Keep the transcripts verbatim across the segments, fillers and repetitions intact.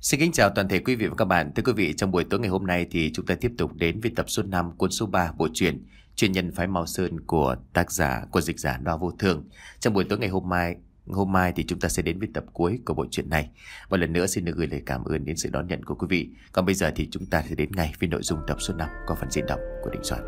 Xin kính chào toàn thể quý vị và các bạn. Thưa quý vị, trong buổi tối ngày hôm nay thì chúng ta tiếp tục đến với tập số năm cuốn số ba bộ truyện Chuyên nhân phái Mao Sơn của tác giả của dịch giả Loa Vô Thương. Trong buổi tối ngày hôm mai, hôm mai thì chúng ta sẽ đến với tập cuối của bộ truyện này. Một lần nữa xin được gửi lời cảm ơn đến sự đón nhận của quý vị. Còn bây giờ thì chúng ta sẽ đến ngay với nội dung tập số năm qua phần diễn đọc của Đình Soạn.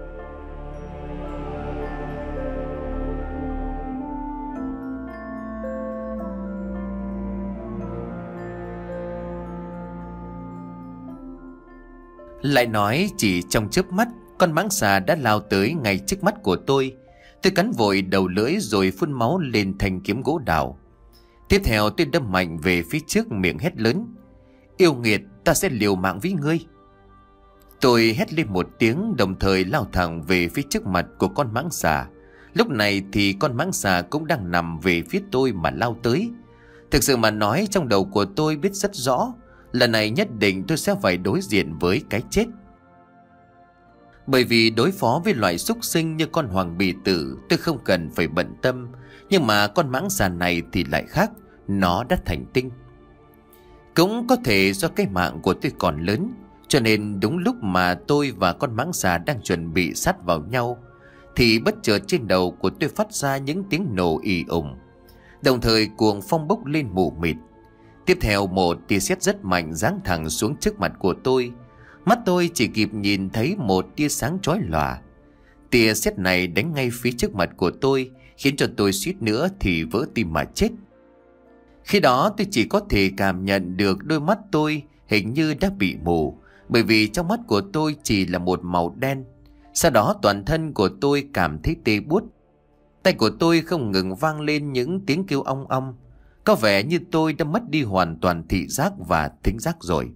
Lại nói chỉ trong chớp mắt, con mãng xà đã lao tới ngay trước mắt của tôi. Tôi cắn vội đầu lưỡi rồi phun máu lên thanh kiếm gỗ đào. Tiếp theo tôi đâm mạnh về phía trước, miệng hét lớn: "Yêu nghiệt, ta sẽ liều mạng với ngươi!" Tôi hét lên một tiếng, đồng thời lao thẳng về phía trước mặt của con mãng xà. Lúc này thì con mãng xà cũng đang nằm về phía tôi mà lao tới. Thực sự mà nói, trong đầu của tôi biết rất rõ, lần này nhất định tôi sẽ phải đối diện với cái chết. Bởi vì đối phó với loại súc sinh như con hoàng bì tử tôi không cần phải bận tâm. Nhưng mà con mãng xà này thì lại khác, nó đã thành tinh. Cũng có thể do cái mạng của tôi còn lớn, cho nên đúng lúc mà tôi và con mãng xà đang chuẩn bị sát vào nhau, thì bất chợt trên đầu của tôi phát ra những tiếng nổ ì ủng. Đồng thời cuồng phong bốc lên mù mịt. Tiếp theo một tia sét rất mạnh giáng thẳng xuống trước mặt của tôi. Mắt tôi chỉ kịp nhìn thấy một tia sáng chói lòa. Tia sét này đánh ngay phía trước mặt của tôi, khiến cho tôi suýt nữa thì vỡ tim mà chết. Khi đó tôi chỉ có thể cảm nhận được đôi mắt tôi hình như đã bị mù, bởi vì trong mắt của tôi chỉ là một màu đen. Sau đó toàn thân của tôi cảm thấy tê buốt. Tay của tôi không ngừng vang lên những tiếng kêu ong ong. Có vẻ như tôi đã mất đi hoàn toàn thị giác và thính giác rồi.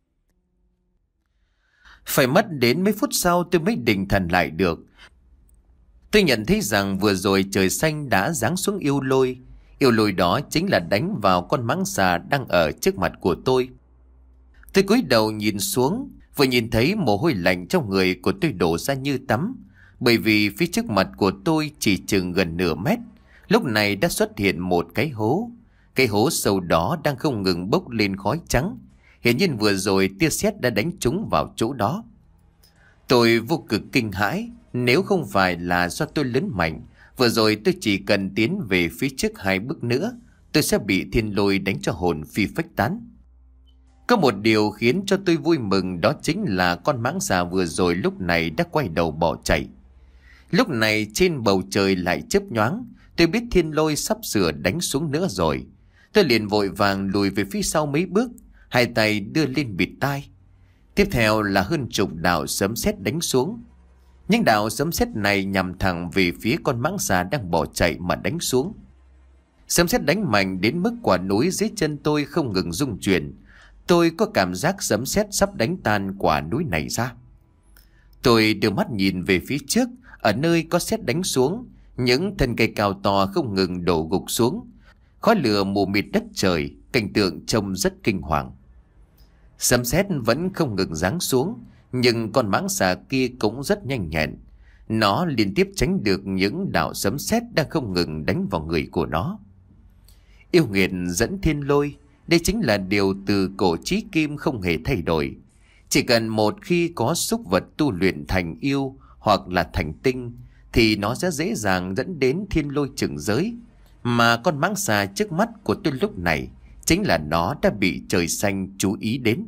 Phải mất đến mấy phút sau tôi mới định thần lại được. Tôi nhận thấy rằng vừa rồi trời xanh đã giáng xuống yêu lôi. Yêu lôi đó chính là đánh vào con mãng xà đang ở trước mặt của tôi. Tôi cúi đầu nhìn xuống, vừa nhìn thấy mồ hôi lạnh trong người của tôi đổ ra như tắm. Bởi vì phía trước mặt của tôi chỉ chừng gần nửa mét, lúc này đã xuất hiện một cái hố. Cái hố sâu đó đang không ngừng bốc lên khói trắng. Hiển nhiên vừa rồi tia sét đã đánh trúng vào chỗ đó. Tôi vô cực kinh hãi. Nếu không phải là do tôi lớn mạnh, vừa rồi tôi chỉ cần tiến về phía trước hai bước nữa, tôi sẽ bị thiên lôi đánh cho hồn phi phách tán. Có một điều khiến cho tôi vui mừng, đó chính là con mãng xà vừa rồi lúc này đã quay đầu bỏ chạy. Lúc này trên bầu trời lại chớp nhoáng. Tôi biết thiên lôi sắp sửa đánh xuống nữa rồi. Tôi liền vội vàng lùi về phía sau mấy bước, hai tay đưa lên bịt tai. Tiếp theo là hơn chục đạo sấm sét đánh xuống. Những đạo sấm sét này nhằm thẳng về phía con mãng xà đang bỏ chạy mà đánh xuống. Sấm sét đánh mạnh đến mức quả núi dưới chân tôi không ngừng rung chuyển. Tôi có cảm giác sấm sét sắp đánh tan quả núi này ra. Tôi đưa mắt nhìn về phía trước, ở nơi có sét đánh xuống, những thân cây cao to không ngừng đổ gục xuống. Khói lửa mù mịt đất trời, cảnh tượng trông rất kinh hoàng. Sấm sét vẫn không ngừng giáng xuống, nhưng con mãng xà kia cũng rất nhanh nhẹn. Nó liên tiếp tránh được những đạo sấm sét đang không ngừng đánh vào người của nó. Yêu nghiệt dẫn thiên lôi, đây chính là điều từ cổ chí kim không hề thay đổi. Chỉ cần một khi có súc vật tu luyện thành yêu hoặc là thành tinh, thì nó sẽ dễ dàng dẫn đến thiên lôi chừng giới. Mà con mãng xà trước mắt của tôi lúc này chính là nó đã bị trời xanh chú ý đến.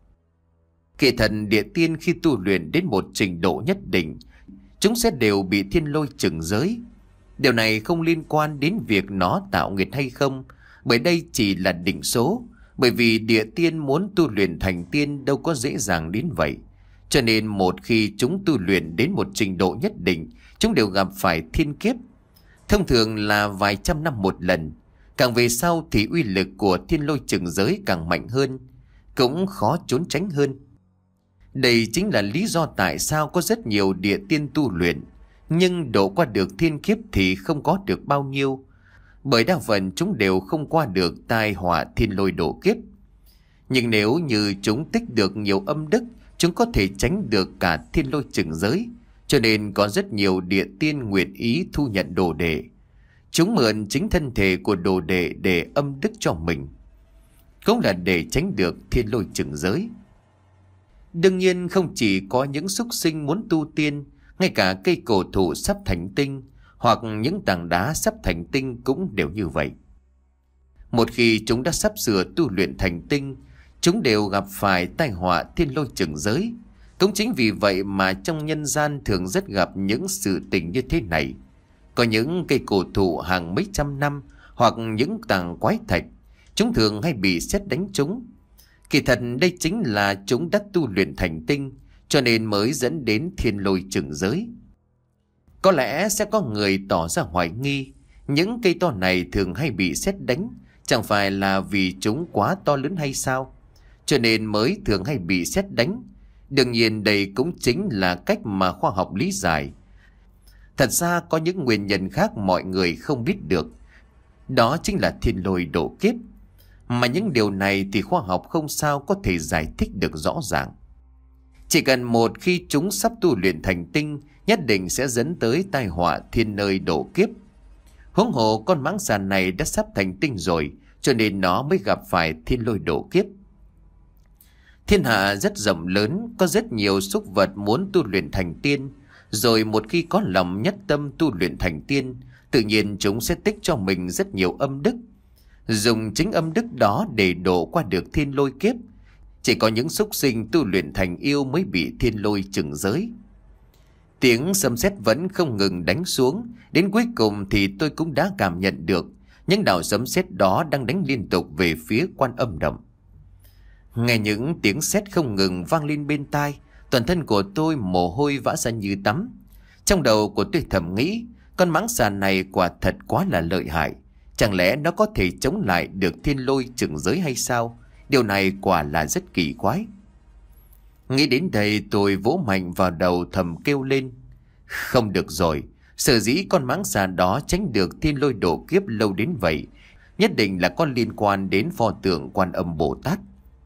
Kỳ thần địa tiên khi tu luyện đến một trình độ nhất định, chúng sẽ đều bị thiên lôi chừng giới. Điều này không liên quan đến việc nó tạo nghiệt hay không, bởi đây chỉ là định số. Bởi vì địa tiên muốn tu luyện thành tiên đâu có dễ dàng đến vậy. Cho nên một khi chúng tu luyện đến một trình độ nhất định, chúng đều gặp phải thiên kiếp. Thông thường là vài trăm năm một lần. Càng về sau thì uy lực của thiên lôi chừng giới càng mạnh hơn, cũng khó trốn tránh hơn. Đây chính là lý do tại sao có rất nhiều địa tiên tu luyện, nhưng độ qua được thiên kiếp thì không có được bao nhiêu. Bởi đa phần chúng đều không qua được tai họa thiên lôi độ kiếp. Nhưng nếu như chúng tích được nhiều âm đức, chúng có thể tránh được cả thiên lôi chừng giới. Cho nên có rất nhiều địa tiên nguyện ý thu nhận đồ đệ. Chúng mượn chính thân thể của đồ đệ để âm đức cho mình. cũng là để tránh được thiên lôi chừng giới. Đương nhiên không chỉ có những súc sinh muốn tu tiên, ngay cả cây cổ thụ sắp thành tinh hoặc những tảng đá sắp thành tinh cũng đều như vậy. Một khi chúng đã sắp sửa tu luyện thành tinh, chúng đều gặp phải tai họa thiên lôi chừng giới. Cũng chính vì vậy mà trong nhân gian thường rất gặp những sự tình như thế này. Có những cây cổ thụ hàng mấy trăm năm hoặc những tảng quái thạch, chúng thường hay bị sét đánh trúng. Kỳ thật đây chính là chúng đã tu luyện thành tinh, cho nên mới dẫn đến thiên lôi chừng giới. Có lẽ sẽ có người tỏ ra hoài nghi, những cây to này thường hay bị sét đánh, chẳng phải là vì chúng quá to lớn hay sao, cho nên mới thường hay bị sét đánh. Đương nhiên đây cũng chính là cách mà khoa học lý giải. Thật ra có những nguyên nhân khác mọi người không biết được, đó chính là thiên lôi độ kiếp. Mà những điều này thì khoa học không sao có thể giải thích được rõ ràng. Chỉ cần một khi chúng sắp tu luyện thành tinh, nhất định sẽ dẫn tới tai họa thiên lôi độ kiếp. Huống hồ con mãng xà này đã sắp thành tinh rồi, cho nên nó mới gặp phải thiên lôi độ kiếp. Thiên hạ rất rộng lớn, có rất nhiều súc vật muốn tu luyện thành tiên, rồi một khi có lòng nhất tâm tu luyện thành tiên, tự nhiên chúng sẽ tích cho mình rất nhiều âm đức, dùng chính âm đức đó để độ qua được thiên lôi kiếp. Chỉ có những súc sinh tu luyện thành yêu mới bị thiên lôi chừng giới. Tiếng sấm sét vẫn không ngừng đánh xuống, đến cuối cùng thì tôi cũng đã cảm nhận được những đạo sấm sét đó đang đánh liên tục về phía Quan Âm Động. Nghe những tiếng sét không ngừng vang lên bên tai, toàn thân của tôi mồ hôi vã ra như tắm. Trong đầu của tôi thầm nghĩ, con mãng xà này quả thật quá là lợi hại. Chẳng lẽ nó có thể chống lại được thiên lôi chừng giới hay sao? Điều này quả là rất kỳ quái. Nghĩ đến đây tôi vỗ mạnh vào đầu thầm kêu lên. Không được rồi, sở dĩ con mãng xà đó tránh được thiên lôi độ kiếp lâu đến vậy, nhất định là có liên quan đến pho tượng Quan Âm Bồ Tát.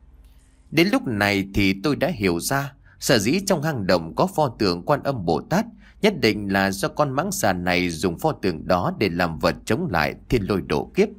Đến lúc này thì tôi đã hiểu ra, sở dĩ trong hang động có pho tượng Quan Âm Bồ Tát, nhất định là do con mãng xà này dùng pho tượng đó để làm vật chống lại thiên lôi độ kiếp.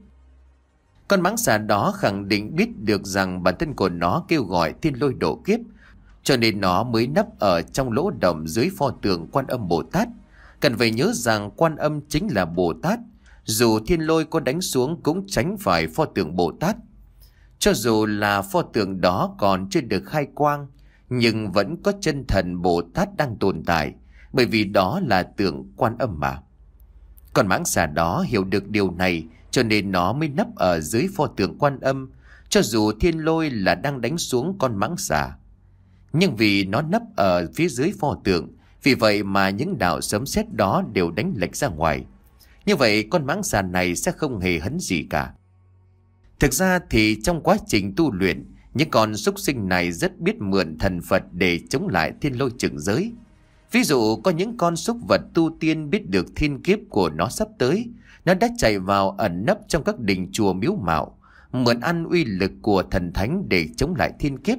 Con mãng xà đó khẳng định biết được rằng bản thân của nó kêu gọi thiên lôi độ kiếp, cho nên nó mới nấp ở trong lỗ động dưới pho tượng Quan Âm Bồ Tát. Cần phải nhớ rằng Quan Âm chính là Bồ Tát, dù thiên lôi có đánh xuống cũng tránh phải pho tượng Bồ Tát. Cho dù là pho tượng đó còn chưa được khai quang, nhưng vẫn có chân thần Bồ Tát đang tồn tại, bởi vì đó là tượng Quan Âm mà. Con mãng xà đó hiểu được điều này, cho nên nó mới nấp ở dưới pho tượng Quan Âm, cho dù thiên lôi là đang đánh xuống con mãng xà. Nhưng vì nó nấp ở phía dưới pho tượng, vì vậy mà những đạo sấm sét đó đều đánh lệch ra ngoài. Như vậy con mãng xà này sẽ không hề hấn gì cả. Thực ra thì trong quá trình tu luyện, những con súc sinh này rất biết mượn thần Phật để chống lại thiên lôi chừng giới. Ví dụ có những con súc vật tu tiên biết được thiên kiếp của nó sắp tới, nó đã chạy vào ẩn nấp trong các đình chùa miếu mạo, mượn ăn uy lực của thần thánh để chống lại thiên kiếp.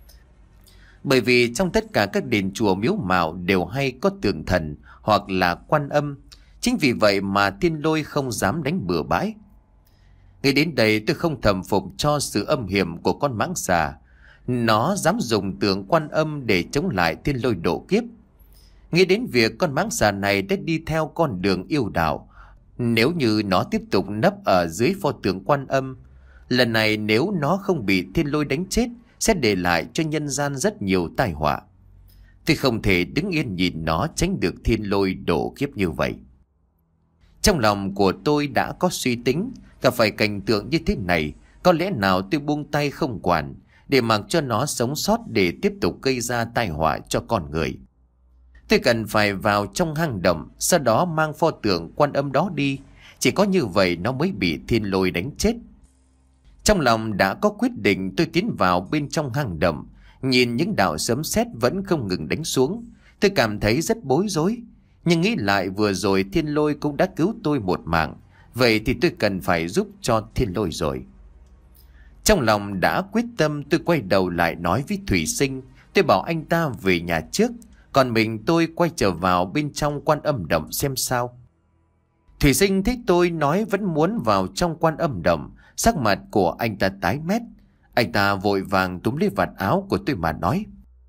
Bởi vì trong tất cả các đền chùa miếu mạo đều hay có tượng thần hoặc là Quan Âm, chính vì vậy mà thiên lôi không dám đánh bừa bãi. Ngay đến đây tôi không thầm phục cho sự âm hiểm của con mãng xà. Nó dám dùng tượng Quan Âm để chống lại thiên lôi độ kiếp. Nghĩ đến việc con mãng xà này đã đi theo con đường yêu đạo, nếu như nó tiếp tục nấp ở dưới pho tượng Quan Âm, lần này nếu nó không bị thiên lôi đánh chết, sẽ để lại cho nhân gian rất nhiều tai họa. Tôi không thể đứng yên nhìn nó tránh được thiên lôi độ kiếp như vậy. Trong lòng của tôi đã có suy tính, gặp phải cảnh tượng như thế này, có lẽ nào tôi buông tay không quản, để mặc cho nó sống sót để tiếp tục gây ra tai họa cho con người. Tôi cần phải vào trong hang động, sau đó mang pho tượng Quan Âm đó đi, chỉ có như vậy nó mới bị thiên lôi đánh chết. Trong lòng đã có quyết định, tôi tiến vào bên trong hang động, nhìn những đạo sấm sét vẫn không ngừng đánh xuống. Tôi cảm thấy rất bối rối, nhưng nghĩ lại vừa rồi thiên lôi cũng đã cứu tôi một mạng, vậy thì tôi cần phải giúp cho thiên lôi rồi. Trong lòng đã quyết tâm, tôi quay đầu lại nói với Thủy Sinh, tôi bảo anh ta về nhà trước, còn mình tôi quay trở vào bên trong Quan Âm Động xem sao. Thủy Sinh thấy tôi nói vẫn muốn vào trong Quan Âm Động, sắc mặt của anh ta tái mét. Anh ta vội vàng túm lấy vạt áo của tôi mà nói: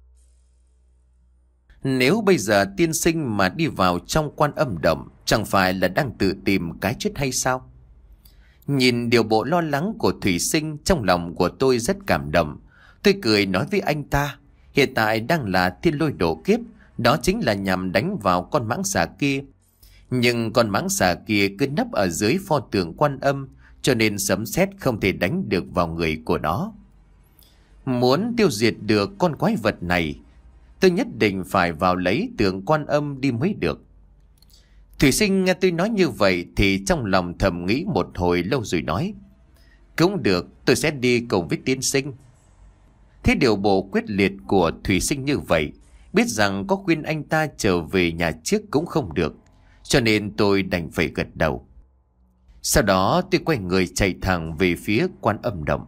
Nếu bây giờ tiên sinh mà đi vào trong Quan Âm Động, chẳng phải là đang tự tìm cái chết hay sao? Nhìn điều bộ lo lắng của Thủy Sinh, trong lòng của tôi rất cảm động. Tôi cười nói với anh ta: Hiện tại đang là thiên lôi độ kiếp, đó chính là nhằm đánh vào con mãng xà kia. Nhưng con mãng xà kia cứ nấp ở dưới pho tượng Quan Âm, cho nên sấm sét không thể đánh được vào người của nó. Muốn tiêu diệt được con quái vật này, tôi nhất định phải vào lấy tượng Quan Âm đi mới được. Thủy Sinh nghe tôi nói như vậy thì trong lòng thầm nghĩ một hồi lâu rồi nói: Cũng được, tôi sẽ đi cùng với tiên sinh. Thế điều bộ quyết liệt của Thủy Sinh như vậy, biết rằng có khuyên anh ta trở về nhà trước cũng không được, cho nên tôi đành phải gật đầu. Sau đó tôi quay người chạy thẳng về phía Quan Âm Động.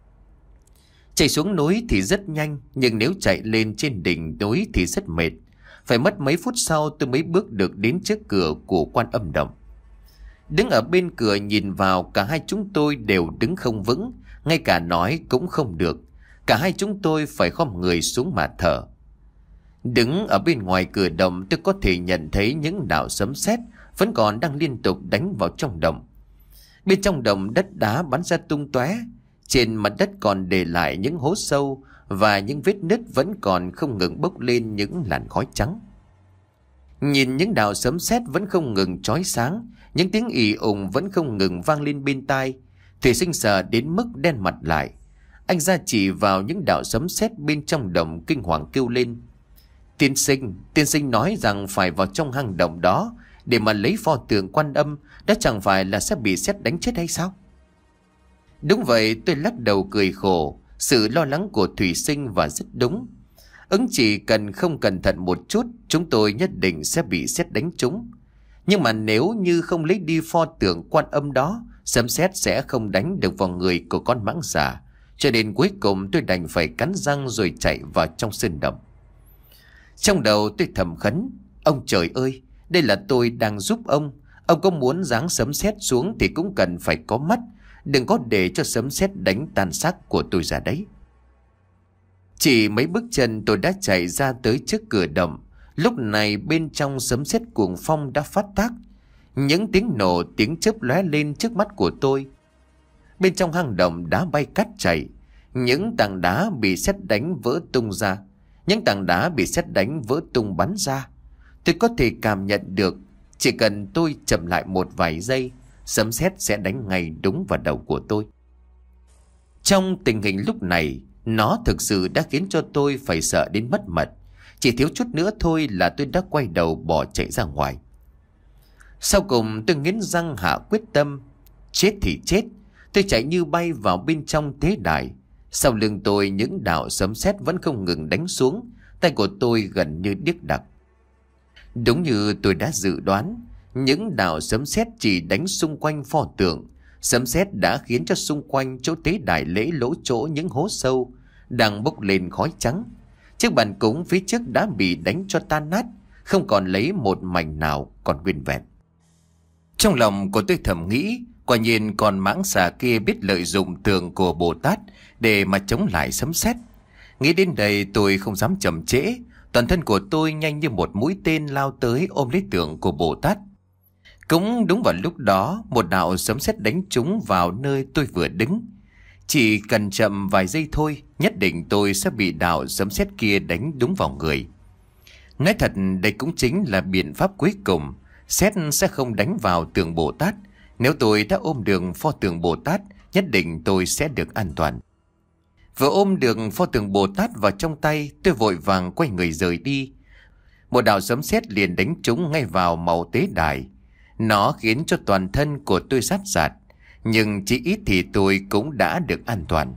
Chạy xuống núi thì rất nhanh, nhưng nếu chạy lên trên đỉnh núi thì rất mệt. Phải mất mấy phút sau tôi mới bước được đến trước cửa của Quan Âm Động. Đứng ở bên cửa nhìn vào, cả hai chúng tôi đều đứng không vững, ngay cả nói cũng không được. Cả hai chúng tôi phải khom người xuống mà thở. Đứng ở bên ngoài cửa động, tôi có thể nhận thấy những đạo sấm sét vẫn còn đang liên tục đánh vào trong động. Bên trong động đất đá bắn ra tung tóe, trên mặt đất còn để lại những hố sâu và những vết nứt vẫn còn không ngừng bốc lên những làn khói trắng. Nhìn những đạo sấm sét vẫn không ngừng chói sáng, những tiếng ì ùng vẫn không ngừng vang lên bên tai, Thủy Sinh sợ đến mức đen mặt lại. Anh ra chỉ vào những đạo sấm sét bên trong động, kinh hoàng kêu lên: Tiên sinh, tiên sinh nói rằng phải vào trong hang động đó để mà lấy pho tượng Quan Âm, đó chẳng phải là sẽ bị sét đánh chết hay sao? Đúng vậy, tôi lắc đầu cười khổ. Sự lo lắng của Thủy Sinh và rất đúng. Ứng chỉ cần không cẩn thận một chút, chúng tôi nhất định sẽ bị sét đánh trúng. Nhưng mà nếu như không lấy đi pho tượng Quan Âm đó, sấm sét sẽ không đánh được vào người của con mãng xà. Cho nên cuối cùng tôi đành phải cắn răng rồi chạy vào trong sơn động. Trong đầu tôi thầm khấn: Ông trời ơi, đây là tôi đang giúp ông. Ông có muốn giáng sấm sét xuống thì cũng cần phải có mắt, đừng có để cho sấm sét đánh tan xác của tôi ra đấy. Chỉ mấy bước chân tôi đã chạy ra tới trước cửa động. Lúc này bên trong sấm sét cuồng phong đã phát tác. Những tiếng nổ, tiếng chớp lóe lên trước mắt của tôi. Bên trong hang động đá bay cát chảy, những tảng đá bị sét đánh vỡ tung ra, những tảng đá bị sét đánh vỡ tung bắn ra. Tôi có thể cảm nhận được, chỉ cần tôi chậm lại một vài giây, sấm sét sẽ đánh ngay đúng vào đầu của tôi. Trong tình hình lúc này, nó thực sự đã khiến cho tôi phải sợ đến mất mật. Chỉ thiếu chút nữa thôi là tôi đã quay đầu bỏ chạy ra ngoài. Sau cùng tôi nghiến răng hạ quyết tâm. Chết thì chết. Tôi chạy như bay vào bên trong tế đài. Sau lưng tôi những đạo sấm sét vẫn không ngừng đánh xuống. Tay của tôi gần như điếc đặc. Đúng như tôi đã dự đoán, những đạo sấm sét chỉ đánh xung quanh pho tượng. Sấm sét đã khiến cho xung quanh chỗ tế đài lễ lỗ chỗ những hố sâu đang bốc lên khói trắng. Chiếc bàn cúng phía trước đã bị đánh cho tan nát, không còn lấy một mảnh nào còn nguyên vẹn. Trong lòng của tôi thầm nghĩ, quả nhiên con mãng xà kia biết lợi dụng tượng của Bồ Tát để mà chống lại sấm sét. Nghĩ đến đây tôi không dám chậm trễ, toàn thân của tôi nhanh như một mũi tên lao tới ôm lấy tượng của Bồ Tát. Cũng đúng vào lúc đó, một đạo sấm sét đánh trúng vào nơi tôi vừa đứng. Chỉ cần chậm vài giây thôi, nhất định tôi sẽ bị đạo sấm sét kia đánh đúng vào người. Nói thật, đây cũng chính là biện pháp cuối cùng. Sét sẽ không đánh vào tượng Bồ Tát. Nếu tôi đã ôm được pho tượng Bồ Tát, nhất định tôi sẽ được an toàn. Vừa ôm được pho tượng Bồ Tát vào trong tay, tôi vội vàng quay người rời đi. Một đạo sấm sét liền đánh trúng ngay vào màu tế đài. Nó khiến cho toàn thân của tôi rát rạt, nhưng chỉ ít thì tôi cũng đã được an toàn.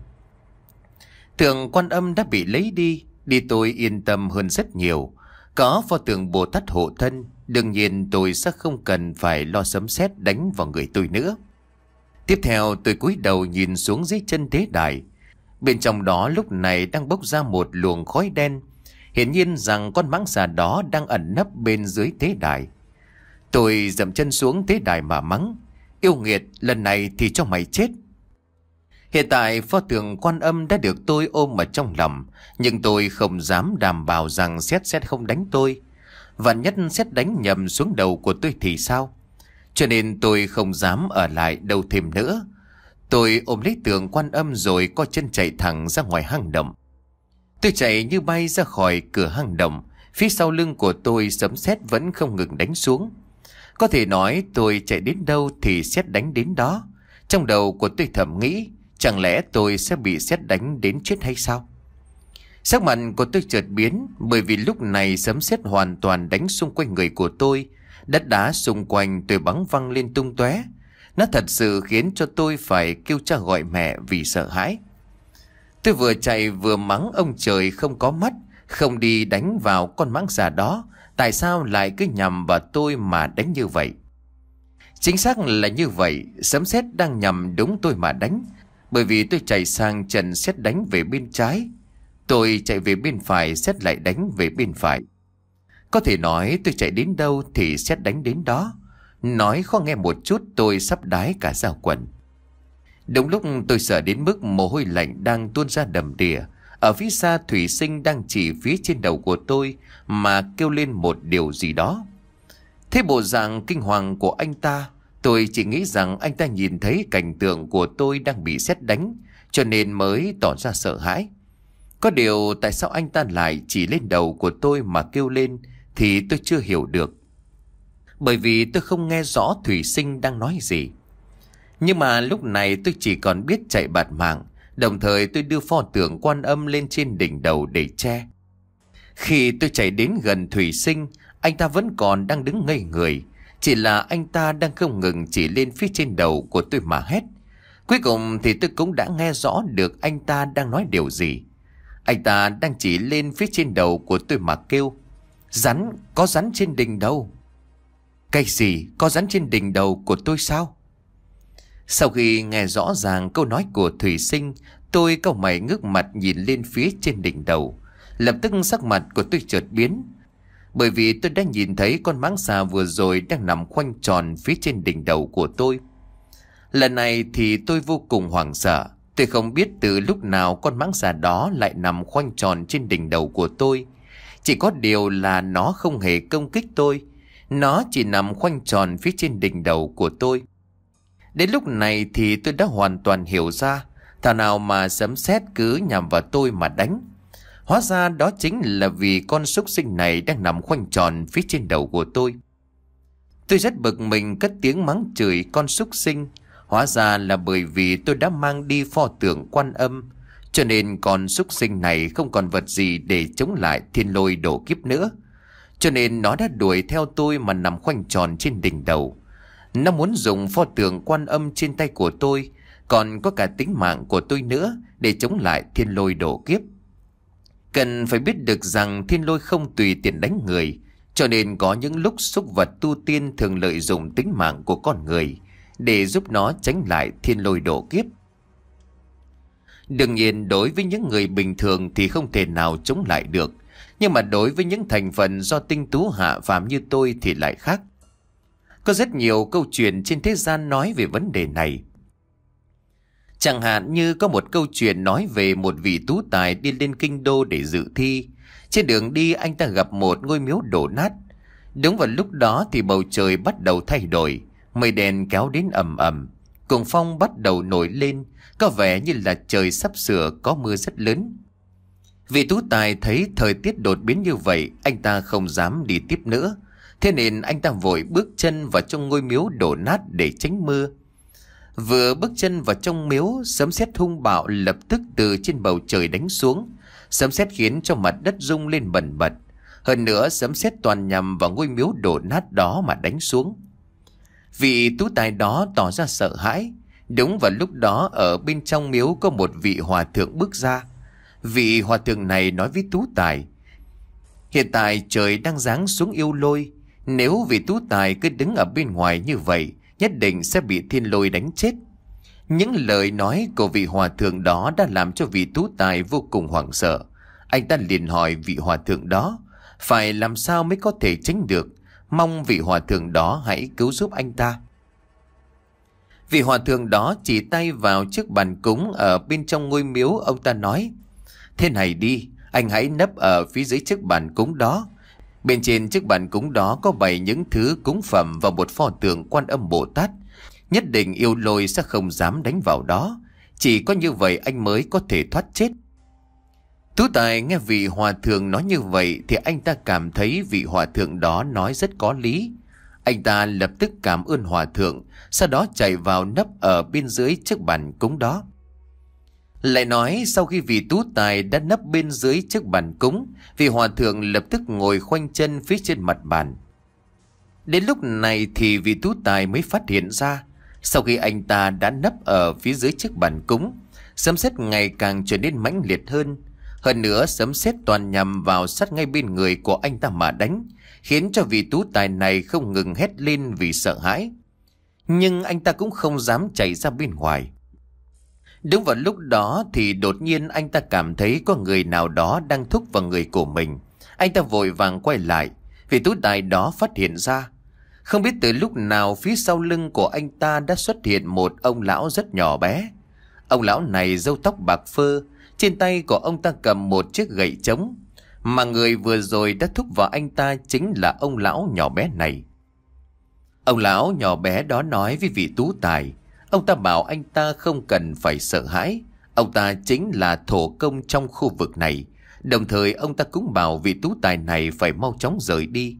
Tượng Quan Âm đã bị lấy đi, đi tôi yên tâm hơn rất nhiều. Có pho tượng Bồ Tát hộ thân, đương nhiên tôi sẽ không cần phải lo sấm sét đánh vào người tôi nữa. Tiếp theo tôi cúi đầu nhìn xuống dưới chân tế đài. Bên trong đó lúc này đang bốc ra một luồng khói đen. Hiển nhiên rằng con mãng xà đó đang ẩn nấp bên dưới tế đài. Tôi dậm chân xuống tế đài mà mắng: Yêu nghiệt, lần này thì cho mày chết. Hiện tại pho tượng Quan Âm đã được tôi ôm ở trong lòng, nhưng tôi không dám đảm bảo rằng sét sẽ không đánh tôi. Vạn nhất sét đánh nhầm xuống đầu của tôi thì sao? Cho nên tôi không dám ở lại đâu thêm nữa. Tôi ôm lấy tượng Quan Âm rồi co chân chạy thẳng ra ngoài hang động. Tôi chạy như bay ra khỏi cửa hang động. Phía sau lưng của tôi sấm sét vẫn không ngừng đánh xuống. Có thể nói tôi chạy đến đâu thì sét đánh đến đó. Trong đầu của tôi thầm nghĩ, chẳng lẽ tôi sẽ bị sét đánh đến chết hay sao? Sắc mặt của tôi chợt biến, bởi vì lúc này sấm sét hoàn toàn đánh xung quanh người của tôi. Đất đá xung quanh tôi bắn văng lên tung tóe. Nó thật sự khiến cho tôi phải kêu cha gọi mẹ vì sợ hãi. Tôi vừa chạy vừa mắng ông trời không có mắt, không đi đánh vào con mãng xà đó. Tại sao lại cứ nhằm vào tôi mà đánh như vậy? Chính xác là như vậy, sấm sét đang nhằm đúng tôi mà đánh. Bởi vì tôi chạy sang chân sét đánh về bên trái, tôi chạy về bên phải, sét lại đánh về bên phải. Có thể nói tôi chạy đến đâu thì sét đánh đến đó. Nói khó nghe một chút, tôi sắp đái cả da quần. Đúng lúc tôi sợ đến mức mồ hôi lạnh đang tuôn ra đầm đìa, ở phía xa Thủy Sinh đang chỉ phía trên đầu của tôi mà kêu lên một điều gì đó. Thế bộ dạng kinh hoàng của anh ta, tôi chỉ nghĩ rằng anh ta nhìn thấy cảnh tượng của tôi đang bị sét đánh, cho nên mới tỏ ra sợ hãi. Có điều tại sao anh ta lại chỉ lên đầu của tôi mà kêu lên thì tôi chưa hiểu được. Bởi vì tôi không nghe rõ Thủy Sinh đang nói gì. Nhưng mà lúc này tôi chỉ còn biết chạy bạt mạng. Đồng thời tôi đưa pho tượng Quan Âm lên trên đỉnh đầu để che. Khi tôi chạy đến gần Thủy Sinh, anh ta vẫn còn đang đứng ngây người. Chỉ là anh ta đang không ngừng chỉ lên phía trên đầu của tôi mà hét. Cuối cùng thì tôi cũng đã nghe rõ được anh ta đang nói điều gì. Anh ta đang chỉ lên phía trên đầu của tôi mà kêu: Rắn, có rắn trên đỉnh đầu. Cái gì? Có rắn trên đỉnh đầu của tôi sao? Sau khi nghe rõ ràng câu nói của Thủy Sinh, tôi cau mày ngước mặt nhìn lên phía trên đỉnh đầu. Lập tức sắc mặt của tôi chợt biến. Bởi vì tôi đã nhìn thấy con mãng xà vừa rồi đang nằm khoanh tròn phía trên đỉnh đầu của tôi. Lần này thì tôi vô cùng hoảng sợ. Tôi không biết từ lúc nào con mãng xà đó lại nằm khoanh tròn trên đỉnh đầu của tôi. Chỉ có điều là nó không hề công kích tôi. Nó chỉ nằm khoanh tròn phía trên đỉnh đầu của tôi. Đến lúc này thì tôi đã hoàn toàn hiểu ra, thảo nào mà sấm sét cứ nhằm vào tôi mà đánh. Hóa ra đó chính là vì con súc sinh này đang nằm khoanh tròn phía trên đầu của tôi. Tôi rất bực mình cất tiếng mắng chửi con súc sinh. Hóa ra là bởi vì tôi đã mang đi pho tượng Quan Âm, cho nên con súc sinh này không còn vật gì để chống lại thiên lôi độ kiếp nữa. Cho nên nó đã đuổi theo tôi mà nằm khoanh tròn trên đỉnh đầu. Nó muốn dùng pho tượng Quan Âm trên tay của tôi, còn có cả tính mạng của tôi nữa, để chống lại thiên lôi độ kiếp. Cần phải biết được rằng thiên lôi không tùy tiện đánh người, cho nên có những lúc súc vật tu tiên thường lợi dụng tính mạng của con người để giúp nó tránh lại thiên lôi độ kiếp. Đương nhiên đối với những người bình thường thì không thể nào chống lại được, nhưng mà đối với những thành phần do tinh tú hạ phàm như tôi thì lại khác. Có rất nhiều câu chuyện trên thế gian nói về vấn đề này. Chẳng hạn như có một câu chuyện nói về một vị tú tài đi lên kinh đô để dự thi. Trên đường đi anh ta gặp một ngôi miếu đổ nát. Đúng vào lúc đó thì bầu trời bắt đầu thay đổi, mây đen kéo đến ầm ầm, cuồng phong bắt đầu nổi lên, có vẻ như là trời sắp sửa có mưa rất lớn. Vị tú tài thấy thời tiết đột biến như vậy, anh ta không dám đi tiếp nữa. Thế nên anh ta vội bước chân vào trong ngôi miếu đổ nát để tránh mưa. Vừa bước chân vào trong miếu, sấm sét hung bạo lập tức từ trên bầu trời đánh xuống. Sấm sét khiến cho mặt đất rung lên bần bật. Hơn nữa sấm sét toàn nhằm vào ngôi miếu đổ nát đó mà đánh xuống. Vị tú tài đó tỏ ra sợ hãi. Đúng vào lúc đó ở bên trong miếu có một vị hòa thượng bước ra. Vị hòa thượng này nói với tú tài: Hiện tại trời đang giáng xuống yêu lôi. Nếu vị tú tài cứ đứng ở bên ngoài như vậy, nhất định sẽ bị thiên lôi đánh chết. Những lời nói của vị hòa thượng đó đã làm cho vị tú tài vô cùng hoảng sợ. Anh ta liền hỏi vị hòa thượng đó phải làm sao mới có thể tránh được, mong vị hòa thượng đó hãy cứu giúp anh ta. Vị hòa thượng đó chỉ tay vào chiếc bàn cúng ở bên trong ngôi miếu. Ông ta nói: Thế này đi, anh hãy nấp ở phía dưới chiếc bàn cúng đó. Bên trên chiếc bàn cúng đó có bày những thứ cúng phẩm và một pho tượng Quan Âm Bồ Tát. Nhất định yêu lôi sẽ không dám đánh vào đó. Chỉ có như vậy anh mới có thể thoát chết. Tú Tài nghe vị hòa thượng nói như vậy thì anh ta cảm thấy vị hòa thượng đó nói rất có lý. Anh ta lập tức cảm ơn hòa thượng, sau đó chạy vào nấp ở bên dưới chiếc bàn cúng đó. Lại nói sau khi vị Tú Tài đã nấp bên dưới chiếc bàn cúng, vị hòa thượng lập tức ngồi khoanh chân phía trên mặt bàn. Đến lúc này thì vị Tú Tài mới phát hiện ra, sau khi anh ta đã nấp ở phía dưới chiếc bàn cúng, sấm sét ngày càng trở nên mãnh liệt hơn. Hơn nữa sấm sét toàn nhằm vào sát ngay bên người của anh ta mà đánh, khiến cho vị Tú Tài này không ngừng hét lên vì sợ hãi. Nhưng anh ta cũng không dám chạy ra bên ngoài. Đúng vào lúc đó thì đột nhiên anh ta cảm thấy có người nào đó đang thúc vào người của mình. Anh ta vội vàng quay lại. Vị Tú Tài đó phát hiện ra, không biết từ lúc nào phía sau lưng của anh ta đã xuất hiện một ông lão rất nhỏ bé. Ông lão này râu tóc bạc phơ, trên tay của ông ta cầm một chiếc gậy trống. Mà người vừa rồi đã thúc vào anh ta chính là ông lão nhỏ bé này. Ông lão nhỏ bé đó nói với vị Tú Tài, ông ta bảo anh ta không cần phải sợ hãi, ông ta chính là thổ công trong khu vực này. Đồng thời ông ta cũng bảo vị Tú Tài này phải mau chóng rời đi.